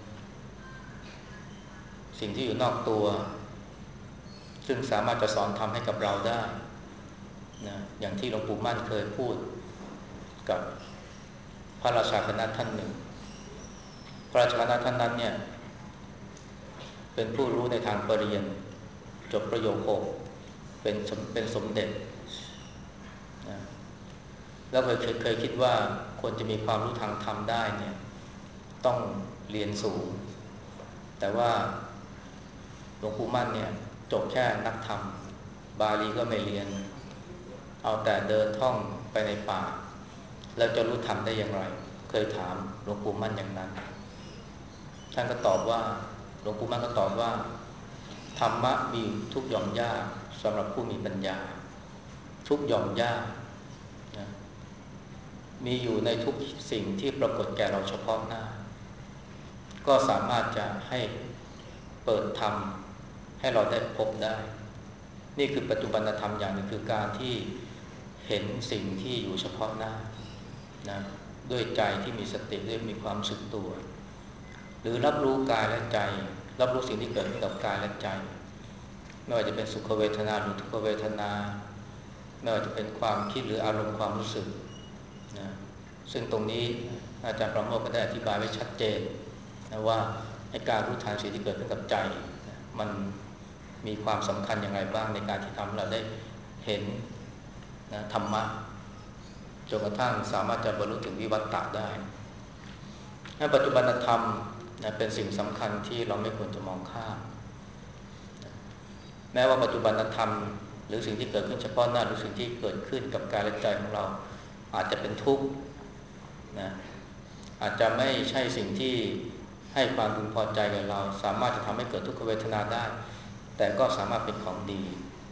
สิ่งที่อยู่นอกตัวซึ่งสามารถจะสอนทำให้กับเราได้นะอย่างที่หลวงปู่มั่นเคยพูดกับพระราชาคณะท่านหนึ่งพระราชาคณะท่านนั้นเนี่ยเป็นผู้รู้ในทางปริญญาจบประโยคหกเป็นเป็นสมเด็จนะแล้วเคยเคยคิดว่าคนจะมีความรู้ทางธรรมได้เนี่ยต้องเรียนสูงแต่ว่าหลวงปู่มั่นเนี่ยจบแค่นักธรรมบาลีก็ไม่เรียนเอาแต่เดินท่องไปในป่าแล้วจะรู้ธรรมได้อย่างไรเคยถามหลวงปู่มั่นอย่างนั้นท่านก็ตอบว่าหลวงปู่มั่นก็ตอบว่าธรรมะมีทุกหย่อมหญ้าสำหรับผู้มีปัญญาทุกหย่อมหญ้านะมีอยู่ในทุกสิ่งที่ปรากฏแก่เราเฉพาะหน้าก็สามารถจะให้เปิดธรรมให้เราได้พบได้นี่คือปัจจุบันธรรมอย่างหนึ่งคือการที่เห็นสิ่งที่อยู่เฉพาะหน้านะด้วยใจที่มีสติด้วยมีความสึกตัวหรือรับรู้กายและใจรับรู้สิ่งที่เกิดขึ้นกับกายและใจไม่ว่าจะเป็นสุขเวทนาหรือทุกขเวทนาไม่ว่าจะเป็นความคิดหรืออารมณ์ความรู้สึกนะซึ่งตรงนี้อาจารย์ประโมทก็ได้อธิบายไว้ชัดเจนนะว่าให้การรู้ทันสิ่งที่เกิดขึ้นกับใจนะมันมีความสำคัญอย่างไรบ้างในการที่ทำให้เราได้เห็นนะธรรมะจนกระทั่งสามารถจะบรรลุถึงวิวัตตะได้ในปัจจุบันธรรมนะเป็นสิ่งสำคัญที่เราไม่ควรจะมองข้ามนะแม้ว่าปัจจุบันธรรมหรือสิ่งที่เกิดขึ้นเฉพาะหน้าหรือสิ่งที่เกิดขึ้นกับกายและใจของเราอาจจะเป็นทุกข์นะอาจจะไม่ใช่สิ่งที่ให้ความพึงพอใจกับเราสามารถจะทำให้เกิดทุกขเวทนาได้แต่ก็สามารถเป็นของดี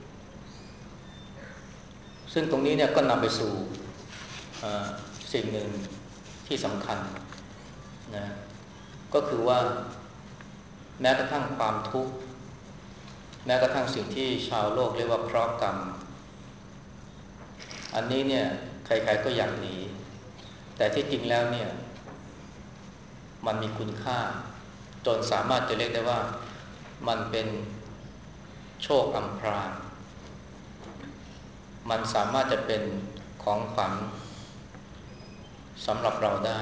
ซึ่งตรงนี้เนี่ยก็นำไปสู่สิ่งหนึ่งที่สำคัญนะก็คือว่าแม้กระทั่งความทุกข์แม้กระทั่งสิ่งที่ชาวโลกเรียกว่าเคราะห์กรรมอันนี้เนี่ยใครๆก็อยากหนีแต่ที่จริงแล้วเนี่ยมันมีคุณค่าจนสามารถจะเรียกได้ว่ามันเป็นโชคอำพรางมันสามารถจะเป็นของขวัญสำหรับเราได้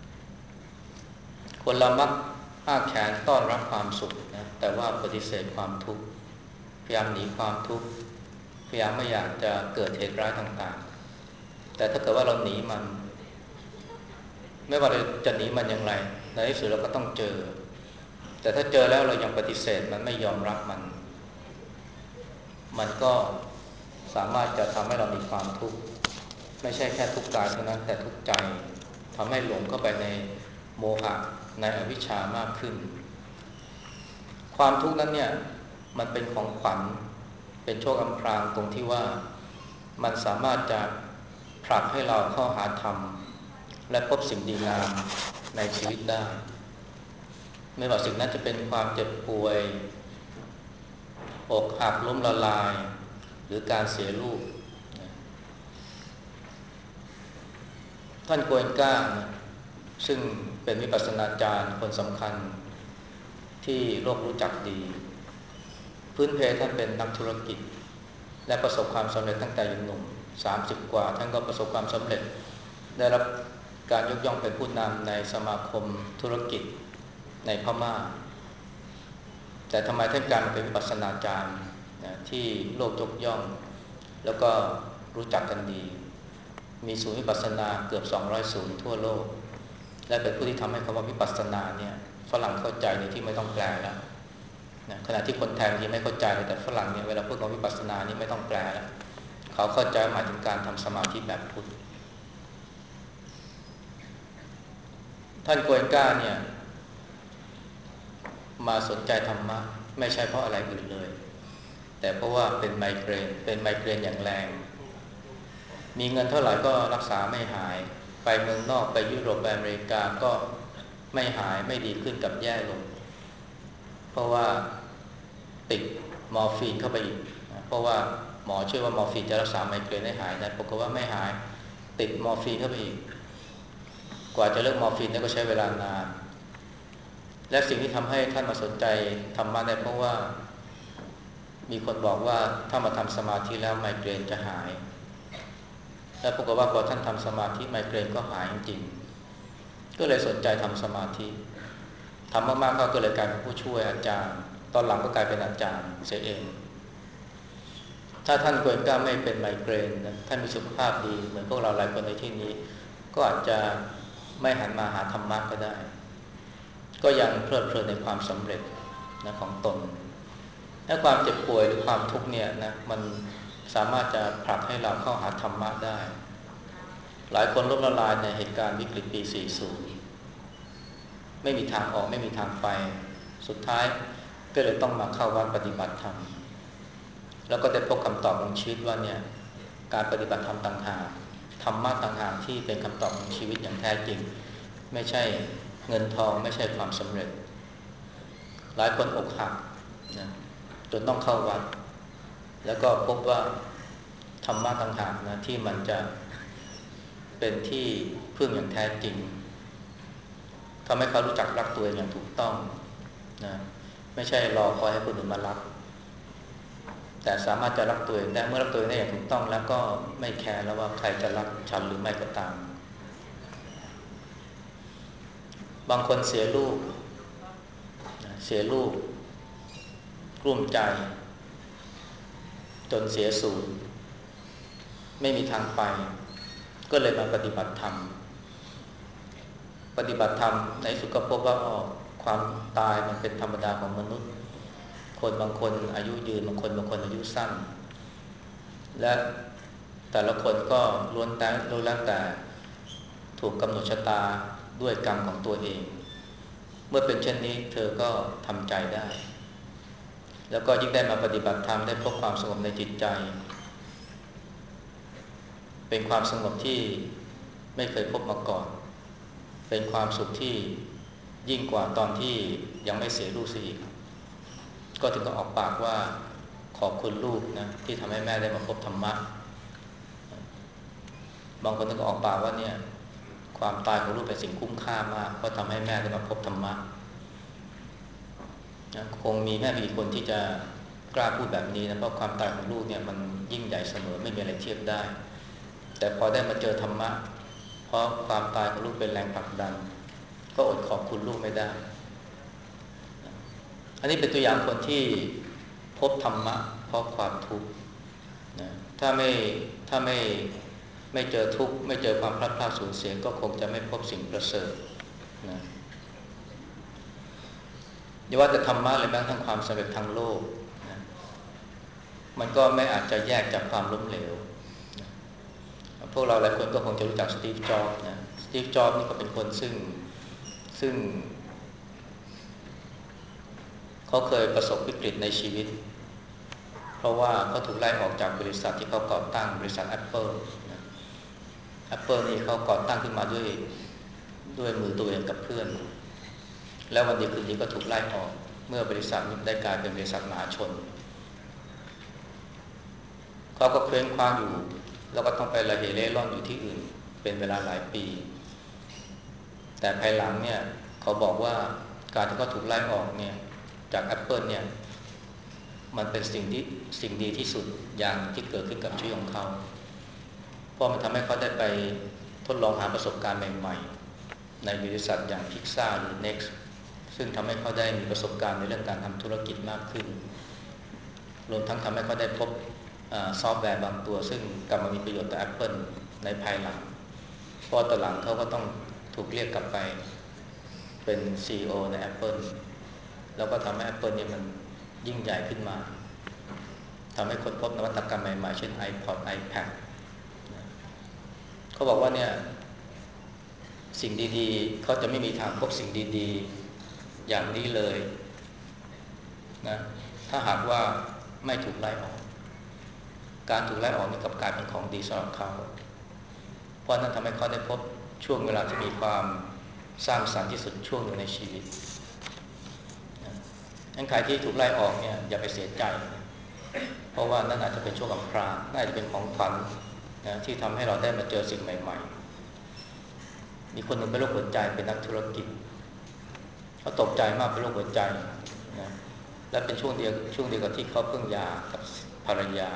คนเรามักอ้าแขนต้อนรับความสุขนะแต่ว่าปฏิเสธความทุกข์พยายามหนีความทุกข์พยายามไม่อยากจะเกิดเหตุร้ายต่างๆแต่ถ้าเกิดว่าเราหนีมันไม่ว่าเราจะหนีมันอย่างไรในที่สุดเราก็ต้องเจอแต่ถ้าเจอแล้วเรายังปฏิเสธมันไม่ยอมรับมันมันก็สามารถจะทำให้เรามีความทุกข์ไม่ใช่แค่ทุกข์กายเท่านั้นแต่ทุกข์ใจทำให้หลงเข้าไปในโมหะในอวิชชามากขึ้นความทุกข์นั้นเนี่ยมันเป็นของขวัญเป็นโชคอำพรางตรงที่ว่ามันสามารถจะผลักให้เราเข้าหาธรรมและพบสิ่งดีงามในชีวิตได้ไม่ว่าสิ่งนั้นจะเป็นความเจ็บป่วยอกหักล้มละลายหรือการเสียลูกท่านโกเอนก้าซึ่งเป็นวิปัสสนาจารย์คนสำคัญที่โลกรู้จักดีพื้นเพท่านเป็นนักธุรกิจและประสบความสำเร็จตั้งแต่ยังหนุ่มสามสิบกว่าท่านก็ประสบความสำเร็จได้รับการยกย่องเป็นผู้นำในสมาคมธุรกิจในพม่าแต่ทำไมท่านกลายมาเป็นวิปัสสนาจารย์นะที่โลกยกย่องแล้วก็รู้จักกันดีมีศูนย์วิปัสสนาเกือบสองร้อยศูนย์ทั่วโลกและเป็นผู้ที่ทำให้คำว่าวิปัสสนาเนี่ยฝรั่งเข้าใจโดยที่ไม่ต้องแปลแล้วนะขณะที่คนไทยยังไม่เข้าใจเลยแต่ฝรั่งเนี่ยเวลาพูดคำว่าวิปัสสนานี่ไม่ต้องแปลแล้วเขาเข้าใจหมายถึงการทำสมาธิแบบพุทธท่านโกเอนก้าเนี่ยมาสนใจธรรมะไม่ใช่เพราะอะไรอื่นเลยแต่เพราะว่าเป็นไมเกรนเป็นไมเกรนอย่างแรงมีเงินเท่าไหร่ก็รักษาไม่หายไปเมืองนอกไปยุโรปไปอเมริกาก็ไม่หายไม่ดีขึ้นกับแย่ลงเพราะว่าติดมอร์ฟีนเข้าไปอีกเพราะว่าหมอเชื่อว่ามอร์ฟีนจะรักษาไมเกรนให้หายแต่ปรากฏว่าไม่หายติดมอร์ฟีนเข้าไปอีกกว่าจะเลิกมอร์ฟีนก็ใช้เวลานานและสิ่งที่ทำให้ท่านมาสนใจธรรมะได้เพราะว่ามีคนบอกว่าถ้ามาทำสมาธิแล้วไมเกรนจะหายและปรากฏว่าพอท่านทำสมาธิไมเกรนก็หายจริงๆก็เลยสนใจทำสมาธิทำมากๆเขาก็เลยกลายเป็นผู้ช่วยอาจารย์ตอนหลังก็กลายเป็นอาจารย์เสียเองถ้าท่านโกเอนก้าไม่เป็นไมเกรนท่านมีสุขภาพดีเหมือนพวกเราหลายคนในที่นี้ก็อาจจะไม่หันมาหาธรรมะก็ได้ก็ยังเพลิดเพลินในความสำเร็จนะของตนและความเจ็บป่วยหรือความทุกข์เนี่ยนะมันสามารถจะผลักให้เราเข้าหาธรรมะได้หลายคนล้มละลายในเหตุการณ์วิกฤตปี สี่สิบ ไม่มีทางออกไม่มีทางไปสุดท้ายก็เลยต้องมาเข้าวัดปฏิบัติธรรมแล้วก็ได้พบคำตอบของชีวิตว่าเนี่ยการปฏิบัติธรรมต่างหากธรรมะต่างหากที่เป็นคำตอบของชีวิตอย่างแท้จริงไม่ใช่เงินทองไม่ใช่ความสำเร็จหลายคนอกหักนะจนต้องเข้าวัดแล้วก็พบว่าธรรมะต่างหากนะที่มันจะเป็นที่พึ่งอย่างแท้จริงทำให้เขารู้จักรักตัวเองอย่างถูกต้องนะไม่ใช่รอคอยให้คนอื่นมารักแต่สามารถจะรักตัวเองได้เมื่อรักตัวเองได้อย่างถูกต้องแล้วก็ไม่แคร์แล้วว่าใครจะรักฉันหรือไม่ก็ตามบางคนเสียลูกเสียลูกกลุ้มใจจนเสียศูนย์ไม่มีทางไปก็เลยมาปฏิบัติธรรมปฏิบัติธรรมในสุดก็พบว่าอ๋อความตายมันเป็นธรรมดาของมนุษย์คนบางคนอายุยืนบางคนบางคนอายุสั้นและแต่ละคนก็ล้วนแต่ล้วนแล้วแต่ถูกกำหนดชะตาด้วยกรรมของตัวเองเมื่อเป็นเช่นนี้เธอก็ทำใจได้แล้วก็ยิ่งได้มาปฏิบัติธรรมได้พบความสงบในจิตใจเป็นความสงบที่ไม่เคยพบมาก่อนเป็นความสุขที่ยิ่งกว่าตอนที่ยังไม่เสียลูกเสียอีกก็ถึงกับออกปากว่าขอบคุณลูกนะที่ทำให้แม่ได้มาพบธรรมะบางคนถึงกับออกปากว่าเนี่ยความตายของลูกเป็นสิ่งคุ้มค่ามากเพราะทำให้แม่ได้มาพบธรรมะนะคงมีแม่กี่คนที่จะกล้าพูดแบบนี้นะเพราะความตายของลูกเนี่ยมันยิ่งใหญ่เสมอไม่มีอะไรเทียบได้แต่พอได้มาเจอธรรมะเพราะความตายของลูกเป็นแรงผลักดันก็อดขอบคุณลูกไม่ได้อันนี้เป็นตัวอย่างคนที่พบธรรมะเพราะความทุกข์นะถ้าไม่ถ้าไม่ไม่เจอทุกข์ไม่เจอความพลัดพรากสูญเสียก็คงจะไม่พบสิ่งประเสริฐนะอย่าว่าแต่ธรรมะเลยแม้กระทั่งความสำเร็จทางโลกนะมันก็ไม่อาจจะแยกจากความล้มเหลวนะพวกเราหลายคนก็คงจะรู้จักสตีฟ จ็อบส์นะสตีฟ จ็อบส์นี่ก็เป็นคนซึ่งซึ่งเขาเคยประสบวิกฤตในชีวิตเพราะว่าเขาถูกไล่ออกจากบริษัทที่เขาก่อตั้งบริษัท Apple นะ Apple นี่เขาก่อตั้งขึ้นมาด้วยด้วยมือตัวเองกับเพื่อนแล้ววันดีคืนดีก็ถูกไล่ออกเมื่อบริษัทได้กลายเป็นบริษัทมหาชนเขาก็เคว้งคว้างอยู่แล้วก็ต้องไประเหเร่ร่อนอยู่ที่อื่นเป็นเวลาหลายปีแต่ภายหลังเนี่ยเขาบอกว่าการที่เขาถูกไล่ออกเนี่ยจาก Apple เนี่ยมันเป็นสิ่งที่สิ่งดีที่สุดอย่างที่เกิดขึ้นกับชีวิตของเขาเพราะมันทำให้เขาได้ไปทดลองหาประสบการณ์ใหม่ๆในบริษัทอย่าง Pixar หรือ Next ซึ่งทำให้เขาได้มีประสบการณ์ในเรื่องการทำธุรกิจมากขึ้นรวมทั้งทำให้เขาได้พบซอฟต์แวร์บางตัวซึ่งกลับมามีประโยชน์ต่อ Apple ในภายหลังเพราะตอนหลังเขาก็ต้องถูกเรียกกลับไปเป็น ซี อี โอ ใน Apple แล้วก็ทำให้ Apple เนี่ยมันยิ่งใหญ่ขึ้นมาทำให้คนพบนวัตกรรมใหม่ๆเช่น iPod iPad เขาบอกว่าเนี่ยสิ่งดีๆเขาจะไม่มีทางพบสิ่งดีๆอย่างนี้เลยนะถ้าหากว่าไม่ถูกไล่ออกการถูกไล่ออกนี่กลับกลายเป็นของดีสำหรับเขาเพราะนั้นทำให้เขาได้พบช่วงเวลาที่มีความสร้างสรรค์ที่สุดช่วงหนึ่งในชีวิตงั้นใครที่ถูกไล่ออกเนี่ยอย่าไปเสียใจเพราะว่านั่นอาจจะเป็นช่วงอัมพรางน่าจะเป็นของขวัญนะที่ทำให้เราได้มาเจอสิ่งใหม่ๆมีคนหนึ่งเป็นโรคหัวใจเป็นนักธุรกิจเขาตกใจมากเป็นโรคหัวใจนะและเป็นช่วงเดียวช่วงเดียวกับที่เขาเพิ่งหย่ากับภรรยา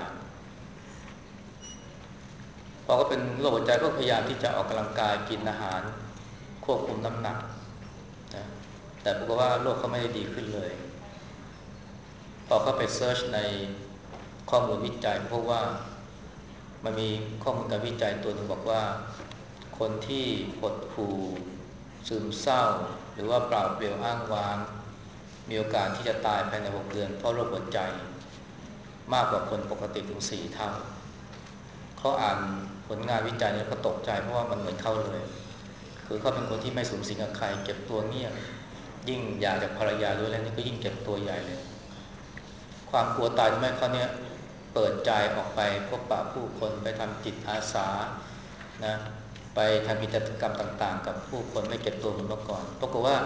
พอเขาเป็นโรคหัวใจก็พยายามที่จะออกกำลังกายกินอาหารควบคุมน้ำหนักนะแต่ปรากฏว่าโรคเขาไม่ได้ดีขึ้นเลยพอเขาไปเซิร์ชในข้อมูลวิจัยพบว่ามันมีข้อมูลการวิจัยตัวหนึ่งบอกว่าคนที่หดหู่ซึมเศร้าหรือว่าเปล่าเปลี่ยวอ้างว้างมีโอกาสที่จะตายภายในหกเดือนเพราะโรคหัวใจมากกว่าคนปกติถึงสี่เท่าเขาอ่านผลงานวิจัยนี้ก็ตกใจเพราะว่ามันเหมือนเขาเลยคือเขาเป็นคนที่ไม่สูงสิงกับใครเก็บตัวเงียบยิ่งอยากจากภรรยาด้วยแล้วนี่ก็ยิ่งเก็บตัวใหญ่เลยความกลัวตายทำให้เขาเนี่ยเปิดใจออกไปพบปะผู้คนไปทำจิตอาสานะไปทำกิจกรรมต่างๆกับผู้คนไม่เก็บตัวเหมือนเมื่อก่อนปรากฏว่า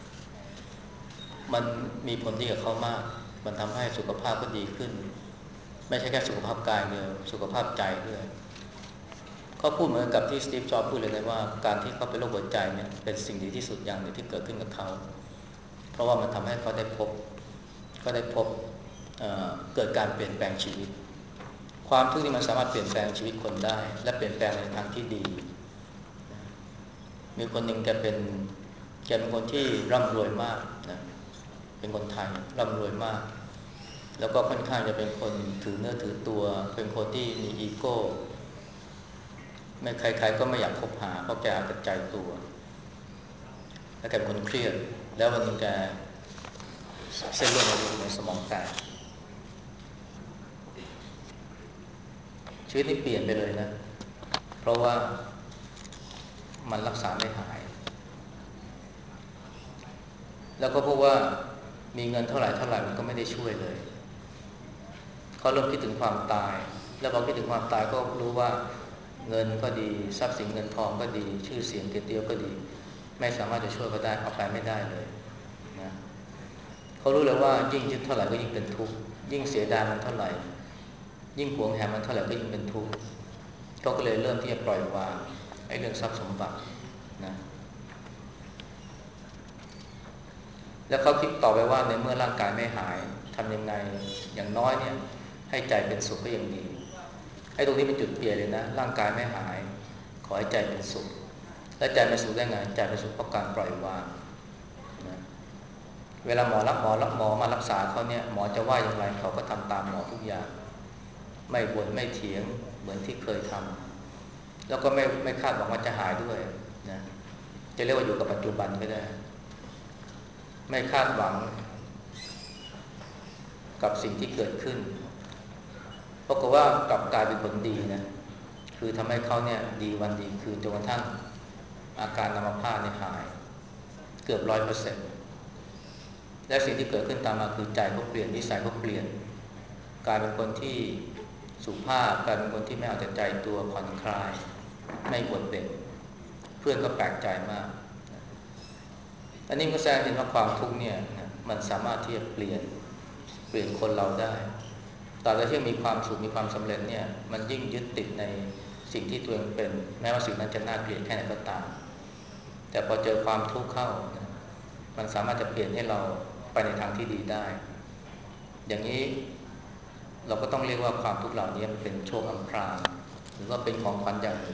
มันมีผลดีกับเขามากมันทำให้สุขภาพก็ดีขึ้นไม่ใช่แค่สุขภาพกายเดียวสุขภาพใจด้วยเขาพูดเหมือนกับที่สตีฟ จ็อบส์พูดเลยนะว่าการที่เขาเป็นโรคหัวใจเนี่ยเป็นสิ่งดีที่สุดอย่างหนึ่งที่เกิดขึ้นกับเขาเพราะว่ามันทำให้เขาได้พบก็ได้พบเเกิดการเปลี่ยนแปลงชีวิตความทุกข์นี่มันสามารถเปลี่ยนแปลงชีวิตคนได้และเปลี่ยนแปลงในทางที่ดีมีคนหนึ่งแกเป็นแกเป็นคนที่ร่ำรวยมากนะเป็นคนไทยร่ำรวยมากแล้วก็ค่อนข้างจะเป็นคนถือเนื้อถือตัวเป็นคนที่มีอีโก้ไม่ใครๆก็ไม่อยากคบหาเพราะแกเอาแต่ใจตัวแล้วแกเป็นคนเครียดแล้ววันหนึ่งแกเส้นเลือดในสมองแตกชีวิตนี่เปลี่ยนไปเลยนะเพราะว่ามันรักษาไม่หายแล้วก็พบว่ามีเงินเท่าไหร่เท่าไหร่มันก็ไม่ได้ช่วยเลยเขาเริ่มคิดถึงความตายแล้วพอคิดถึงความตายก็รู้ว่าเงินก็ดีทรัพย์สินเงินทองก็ดีชื่อเสียงเกียรติยศก็ดีไม่สามารถจะช่วยเขาได้เอาไปไม่ได้เลยนะเขารู้เลยว่ายิ่งยึดเท่าไหร่ก็ยิ่งเป็นทุกข์ยิ่งเสียดายมันเท่าไหร่ยิ่งหวงแหนมันเท่าไหร่ก็ยิ่งเป็นทุกข์เขาก็เลยเริ่มที่จะปล่อยวางไอ้เรื่องทรัพย์สมบัตินะแล้วเขาคิดต่อไปว่าในเมื่อร่างกายไม่หายทำยังไงอย่างน้อยเนี่ยให้ใจเป็นสุขก็ยังดีไอ้ตรงนี้เป็นจุดเปลี่ยนเลยนะร่างกายไม่หายขอให้ใจเป็นสุขและใจเป็นสุขได้ไงใจเป็นสุขเพราะการปล่อยวางนะเวลาหมอรับหมอรับหมอมารักษาเขาเนี่ยหมอจะว่าอย่างไรเขาก็ทำตามหมอทุกอย่างไม่บ่นไม่เถียงเหมือนที่เคยทำแล้วก็ไม่ไม่คาดหวังว่าจะหายด้วยนะจะเรียกว่าอยู่กับปัจจุบันก็ได้ไม่คาดหวังกับสิ่งที่เกิดขึ้นเพราะว่ากลับกลายเป็นผลดีนะคือทำให้เขาเนี่ยดีวันดีคืนจนกระทั่งอาการอัมพาตเนี่ยหายเกือบร้อยเปอร์เซ็นต์และสิ่งที่เกิดขึ้นตามมาคือใจเขาเปลี่ยนนิสัยเขาเปลี่ยนกลายเป็นคนที่สุภาพกลายเป็นคนที่ไม่เอาแต่ใจตัวผ่อนคลายไม่บ่นเบ่งเพื่อนก็แปลกใจมากอันนี้ก็แสดงเห็นว่าความทุกข์เนี่ยมันสามารถที่จะเปลี่ยนเปลี่ยนคนเราได้ตราบใดที่มีความสุขมีความสำเร็จเนี่ยมันยิ่งยึดติดในสิ่งที่ตัวเองเป็นแม้ว่าสิ่งนั้นจะน่าเกลียดแค่ไหนก็ตามแต่พอเจอความทุกข์เข้ามันสามารถจะเปลี่ยนให้เราไปในทางที่ดีได้อย่างนี้เราก็ต้องเรียกว่าความทุกข์เหล่านี้เป็นโชคอัมพรางหรือว่าเป็นของขวัญอย่างหนึ่ง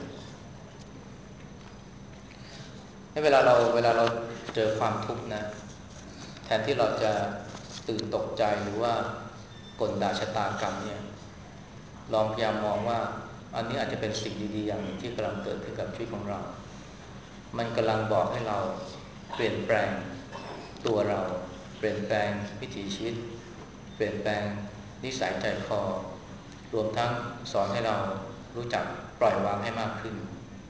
ให้เวลาเราเวลาเราเจอความทุกข์นะแทนที่เราจะตื่นตกใจหรือว่ากลด่าชะตากรรมเนี่ยลองพยายามมองว่าอันนี้อาจจะเป็นสิ่งดีๆอย่างที่กำลังเกิดขึ้นกับชีวิตของเรามันกำลังบอกให้เราเปลี่ยนแปลงตัวเราเปลี่ยนแปลงวิถีชีวิตเปลี่ยนแปลงนิสัยใจคอรวมทั้งสอนให้เรารู้จักปล่อยวางให้มากขึ้น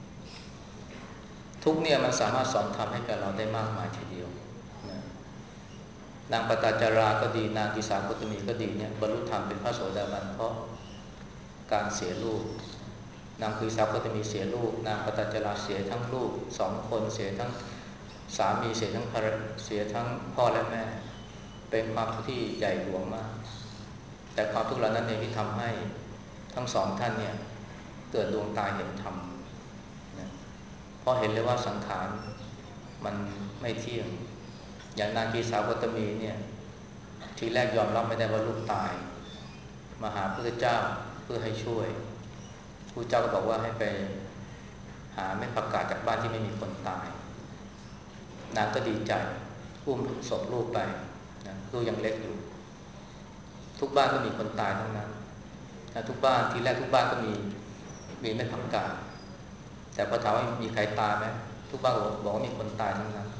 ทุกเนี่ยมันสามารถสอนทำให้กับเราได้มากมายทีเดียวนะนางปตจาราก็ดีนางกิสาโคตมีก็ดีเนี่ยบรรลุธรรมเป็นพระโสดาบันเพราะการเสียลูกนางกิสาโคตมีเสียลูกนางปตจาราเสียทั้งลูกสองคนเสียทั้งสามีเสียทั้งภรรยาเสียทั้งพ่อและแม่เป็นความทุกข์ที่ใหญ่หลวงมากแต่ความทุกข์เหล่านั้นเองที่ทำให้ทั้งสองท่านเนี่ยเกิดดวงตาเห็นธรรมนะเพราะเห็นเลยว่าสังขารมันไม่เที่ยงอย่างนางกีสาวกตมีเนี่ยทีแรกยอมรับไม่ได้ว่าลูกตายมาหาพระพุทธเจ้าเพื่อให้ช่วยพระเจ้าก็บอกว่าให้ไปหาเม็ดผักกาดจากบ้านที่ไม่มีคนตายนางก็ดีใจอุ้มศพลูกไปนะลูกยังเล็กอยู่ทุกบ้านก็มีคนตายทั้งนั้นทุกบ้านทีแรกทุกบ้านก็มีมีเม็ดผักกาดแต่พอถามว่ามีใครตายไหมทุกบ้านบอกว่ามีคนตายทั้งนั้น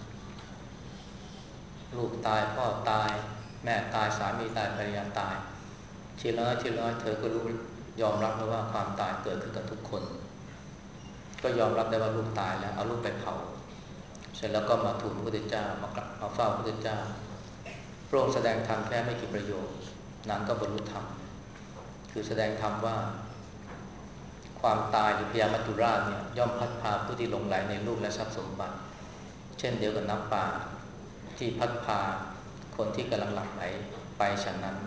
ลูกตายพ่อตายแม่ตายสามีตายภรรยาตายทีละน้อยทีละน้อยเธอก็รู้ยอมรับแล้วว่าความตายเกิดขึ้นกับทุกคนก็ยอมรับได้ว่าลูกตายแล้วเอาลูกไปเผาเสร็จแล้วก็มาทูลพระพุทธเจ้ามากราบมาเฝ้าพระพุทธเจ้าพระองค์แสดงธรรมแค่ไม่กี่ประโยคนางก็บรรลุธรรมคือแสดงธรรมว่าความตายหรือพยามัจจุราชเนี่ยย่อมพัดพาผู้ที่หลงไหลในรูปและทรัพย์สมบัติเช่นเดียวกับน้ำป่าที่พัดพาคนที่กำลังหลั่งไหลไปฉะนั้น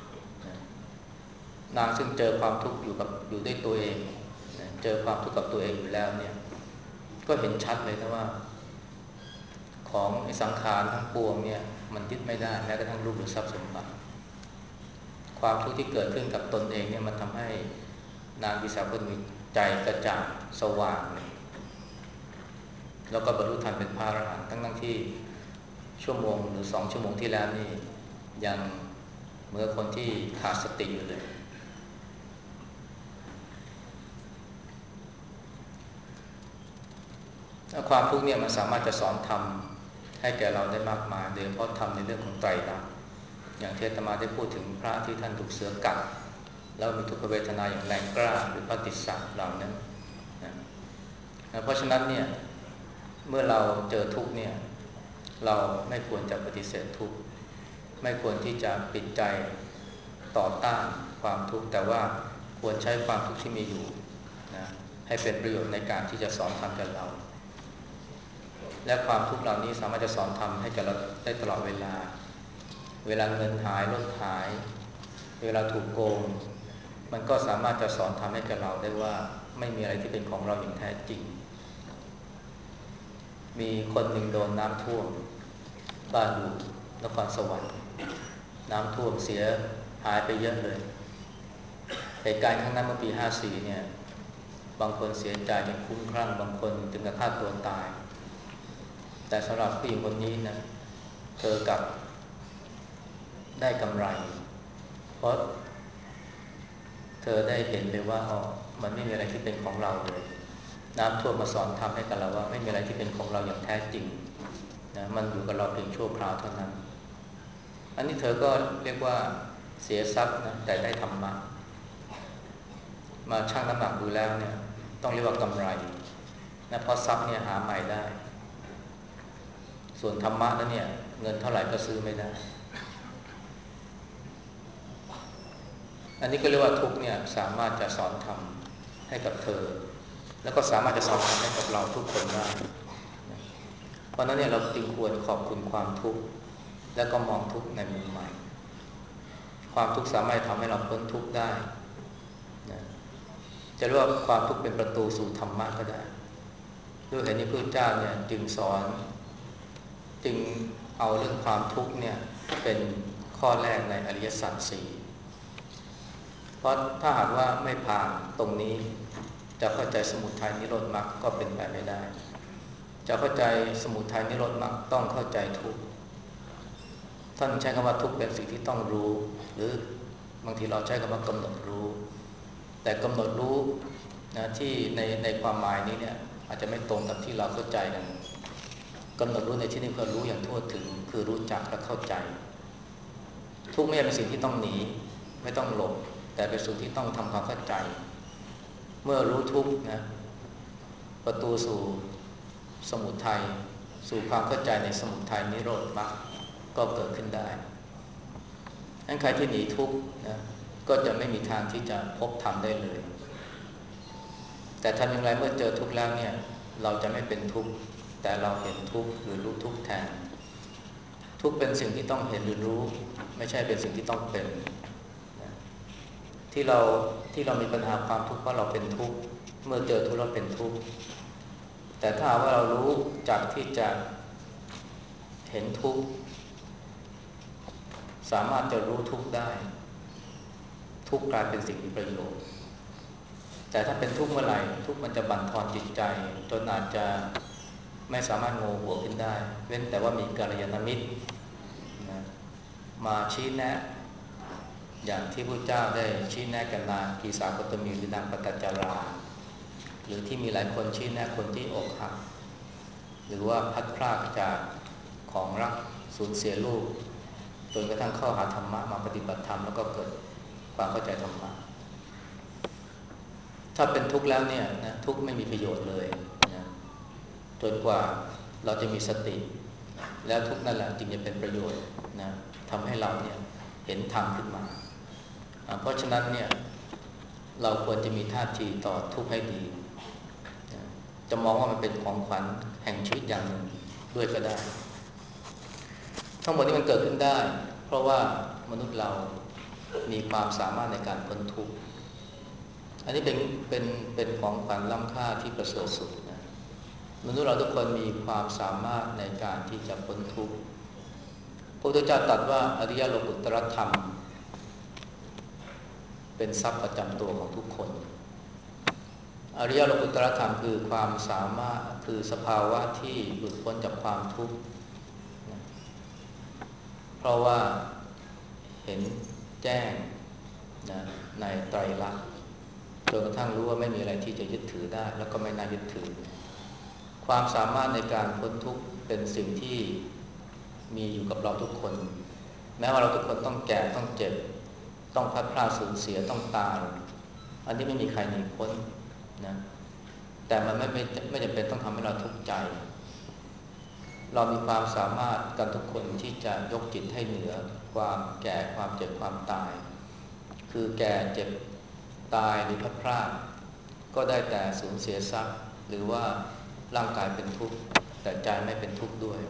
นางซึ่งเจอความทุกข์อยู่กับอยู่ด้วยตัวเองเจอความทุกข์กับตัวเองอยู่แล้วเนี่ยก็เห็นชัดเลยนะว่าของไอ้สังขารทั้งปวงเนี่ยมันยึดไม่ได้แม้กระทั่งรูปหรือทรัพย์สมบัติความทุกข์ที่เกิดขึ้นกับตนเองเนี่ยมันทำให้นางวิสาขมีใจกระจ่างสว่างเลยแล้วก็บรรลุธรรมเป็นพระอรหันต์ทั้งๆที่ชั่วโมงหรือสองชั่วโมงที่แล้วนี่ยังเหมือนคนที่ขาดสติอยู่เลยความทุกข์เนี่ยมันสามารถจะสอนธรรมให้แก่เราได้มากมายโดยเฉพาะธรรมในเรื่องของไตรลักษณ์อย่างที่อาตมาได้พูดถึงพระที่ท่านถูกเสือกัดแล้วมีทุกขเวทนาอย่างแรงกล้าหรือพระติสสะเหล่านั้นนะเพราะฉะนั้นเนี่ยเมื่อเราเจอทุกข์เนี่ยเราไม่ควรจะปฏิเสธทุกข์ไม่ควรที่จะปิดใจต่อต้านความทุกข์แต่ว่าควรใช้ความทุกข์ที่มีอยู่นะให้เป็นประโยชน์ในการที่จะสอนธรรมแก่เราและความทุกข์เหล่านี้สามารถจะสอนธรรมให้แก่เราได้ตลอดเวลาเวลาเงินหายรถหายเวลาถูกโกงมันก็สามารถจะสอนธรรมให้แก่เราได้ว่าไม่มีอะไรที่เป็นของเราอย่างแท้จริงมีคนหนึ่งโดนน้ำท่วมบ้านอยู่นครสวรรค์น้ำท่วมเสียหายไปเยอะเลยเหตุการณ์ครั้งนั้นเมื่อปีห้าสี่เนี่ยบางคนเสียใจจนคลุ้มคลั่งบางคนถึงกับฆ่าตัวตายแต่สำหรับผู้หญิงคนนี้นะเธอกลับได้กำไรเพราะเธอได้เห็นเลยว่าอ๋อมันไม่มีอะไรที่เป็นของเราเลยน้ำท่วมมาสอนทำให้กับเราว่าไม่มีอะไรที่เป็นของเราอย่างแท้จริงนะมันอยู่กับเราเพียงชั่วคราวเท่านั้นอันนี้เธอก็เรียกว่าเสียทรัพย์นะแต่ได้ธรรมะมาชั่งน้ำหนักดูแล้วเนี่ยต้องเรียกว่ากำไรนะเพราะทรัพย์เนี่ยหาใหม่ได้ส่วนธรรมะนั้นเนี่ยเงินเท่าไหร่ก็ซื้อไม่ได้อันนี้ก็เรียกว่าทุกเนี่ยสามารถจะสอนธรรมให้กับเธอแล้วก็สามารถจะสอนธรรมให้กับเราทุกคนได้เพราะนั้นเนี่ยเราจึงควรขอบคุณความทุกข์แล้วก็มองทุกข์ในมุมใหม่ความทุกข์สามารถทำให้เราพ้นทุกข์ได้นะจะเรียกว่าความทุกข์เป็นประตูสู่ธรรมะก็ได้ด้วยเหตุนี้พระพุทธเจ้าเนี่ยจึงสอนจึงเอาเรื่องความทุกข์เนี่ยเป็นข้อแรกในอริยสัจสี่เพราะถ้าหากว่าไม่ผ่านตรงนี้จะเข้าใจสมุทัยนิโรธมรรคก็เป็นไปไม่ได้จะเข้าใจสมุทัยนิโรธมรรคต้องเข้าใจทุกข์ท่านใช้คำว่าทุกข์เป็นสิ่งที่ต้องรู้หรือบางทีเราใช้คำว่ากำหนดรู้แต่กำหนดรู้นะที่ในในความหมายนี้เนี่ยอาจจะไม่ตรงกับที่เราเข้าใจกันกำหนดรู้ในที่นี้คือรู้อย่างทั่วถึงคือรู้จักและเข้าใจทุกข์ไม่ใช่เป็นสิ่งที่ต้องหนีไม่ต้องหลบแต่เป็นสิ่งที่ต้องทำความเข้าใจเมื่อรู้ทุกข์นะประตูสู่สมุทัยสู่ความเข้าใจในสมุทัยนิโรธมรรคก็เกิดขึ้นได้งั้นใครที่หนีทุกข์นะก็จะไม่มีทางที่จะพบธรรมได้เลยแต่ทำอย่างไรเมื่อเจอทุกข์แล้วเนี่ยเราจะไม่เป็นทุกข์แต่เราเห็นทุกข์หรือรู้ทุกข์แทนทุกข์เป็นสิ่งที่ต้องเห็นหรือรู้ไม่ใช่เป็นสิ่งที่ต้องเป็นนะที่เราที่เรามีปัญหาความทุกข์เพราะเราเป็นทุกข์เมื่อเจอทุกข์เราเป็นทุกข์แต่ถ้าว่าเรารู้จักที่จะเห็นทุกข์สามารถจะรู้ทุกข์ได้ทุกข์กลายเป็นสิ่งมีประโยชน์แต่ถ้าเป็นทุกข์เมื่อไหร่ทุกข์มันจะบั่นทอนจิตใจจนอาจจะไม่สามารถโงหัวขึ้นได้เว้นแต่ว่ามีกัลยาณมิตรนะมาชี้แนะอย่างที่พระเจ้าได้ชี้แนะกับนางกีสาโคตมีหรือนางปตัจจาราหรือที่มีหลายคนชี้แนะคนที่อกหักหรือว่าพัดพรากจากของรักสูญเสียลูกจนกระทั่งเข้าหาธรรมะมาปฏิบัติธรรมแล้วก็เกิดความเข้าใจธรรมะถ้าเป็นทุกข์แล้วเนี่ยนะทุกข์ไม่มีประโยชน์เลยนะจนกว่าเราจะมีสติแล้วทุกข์นั่นแหละจึงจะเป็นประโยชน์นะทำให้เราเนี่ยเห็นธรรมขึ้นมาเพราะฉะนั้นเนี่ยเราควรจะมีท่าทีต่อทุกข์ให้ดีนะจะมองว่ามันเป็นของขวัญแห่งชีวิตอย่างหนึ่งด้วยก็ได้ทั้งหมดนี้มันเกิดขึ้นได้เพราะว่ามนุษย์เรามีความสามารถในการพ้นทุกข์อันนี้เป็นเป็นเป็นของขวัญล้ำค่าที่ประเสริฐสุดนะมนุษย์เราทุกคนมีความสามารถในการที่จะพ้นทุกข์พระพุทธเจ้าตรัสว่าอริยโลกุตตรธรรมเป็นทรัพย์ประจำตัวของทุกคนอริยโลกุตตรธรรมคือความสามารถคือสภาวะที่หลุดพ้นจากความทุกข์เพราะว่าเห็นแจ้งนะในไตรลักษณ์จนกระทั่งรู้ว่าไม่มีอะไรที่จะยึดถือได้แล้วก็ไม่น่ายึดถือความสามารถในการพ้นทุกข์เป็นสิ่งที่มีอยู่กับเราทุกคนแม้ว่าเราทุกคนต้องแก่ต้องเจ็บต้องพลัดพรากสูญเสียต้องตายอันนี้ไม่มีใครหนีพ้นนะแต่มันไม่ไม่ไม่จำเป็นต้องทำให้เราทุกข์ใจเรามีความสามารถกันทุกคนที่จะยกจิตให้เหนือความแก่ความเจ็บความตายคือแก่เจ็บตายหรือพลัดพรากก็ได้แต่สูญเสียทรัพย์หรือว่าร่างกายเป็นทุกข์แต่ใจไม่เป็นทุกข์ด้วย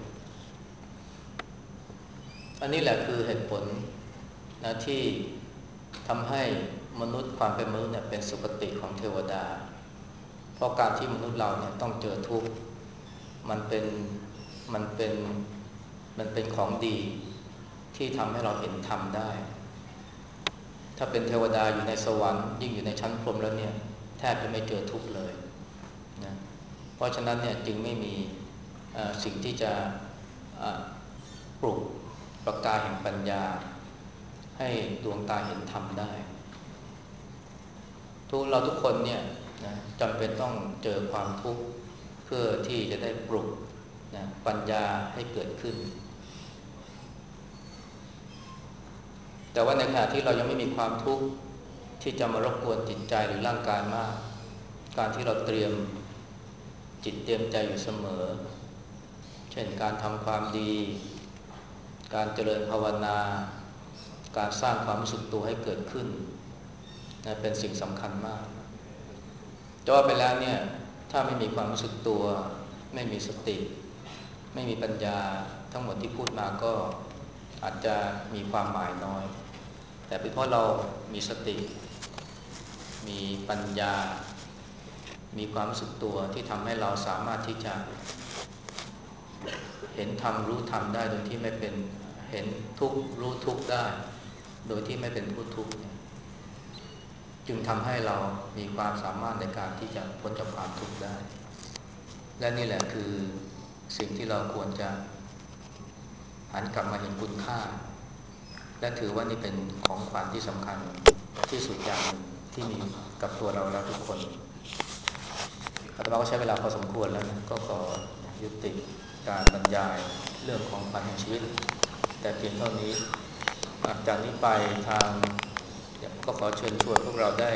อันนี้แหละคือเหตุผลนะที่ทำให้มนุษย์ความเป็นมนุษย์เนี่ยเป็นสุคติของเทวดาเพราะการที่มนุษย์เราเนี่ยต้องเจอทุกข์มันเป็นมันเป็นมันเป็นของดีที่ทำให้เราเห็นธรรมได้ถ้าเป็นเทวดาอยู่ในสวรรค์ยิ่งอยู่ในชั้นพรหมแล้วเนี่ยแทบจะไม่เจอทุกข์เลยนะเพราะฉะนั้นเนี่ยจึงไม่มีสิ่งที่จะปลุกประกายแห่งปัญญาให้ดวงตาเห็นธรรมได้ทุกเราทุกคนเนี่ยนะจำเป็นต้องเจอความทุกข์เพื่อที่จะได้ปลุกนะปัญญาให้เกิดขึ้นแต่ว่าในขณะที่เรายังไม่มีความทุกข์ที่จะมารบกวนจิตใจหรือร่างกายมากการที่เราเตรียมจิตเตรียมใจอยู่เสมอเช่นการทำความดีการเจริญภาวนาการสร้างความรู้สึกตัวให้เกิดขึ้นนะเป็นสิ่งสำคัญมากจะว่าไปแล้วเนี่ยถ้าไม่มีความรู้สึกตัวไม่มีสติไม่มีปัญญาทั้งหมดที่พูดมาก็อาจจะมีความหมายน้อยแต่เป็นเพราะเรามีสติมีปัญญามีความรู้สึกตัวที่ทำให้เราสามารถที่จะเห็นธรรมรู้ธรรมได้โดยที่ไม่เป็นเห็นทุกข์รู้ทุกข์ได้โดยที่ไม่เป็นผู้ทุกข์จึงทำให้เรามีความสามารถในการที่จะพ้นจากความทุกข์ได้และนี่แหละคือสิ่งที่เราควรจะหันกลับมาเห็นคุณค่าและถือว่านี่เป็นของขวัญที่สำคัญที่สุดอย่างหนึ่งที่มีกับตัวเราและทุกคนอาตมาก็ใช้เวลาพอสมควรแล้วนะก็ขอยุติการบรรยายเรื่องของขวัญแห่งชีวิตแต่เพียงเท่านี้จากนี้ไปทางก็ขอเชิญชวนพวกเราได้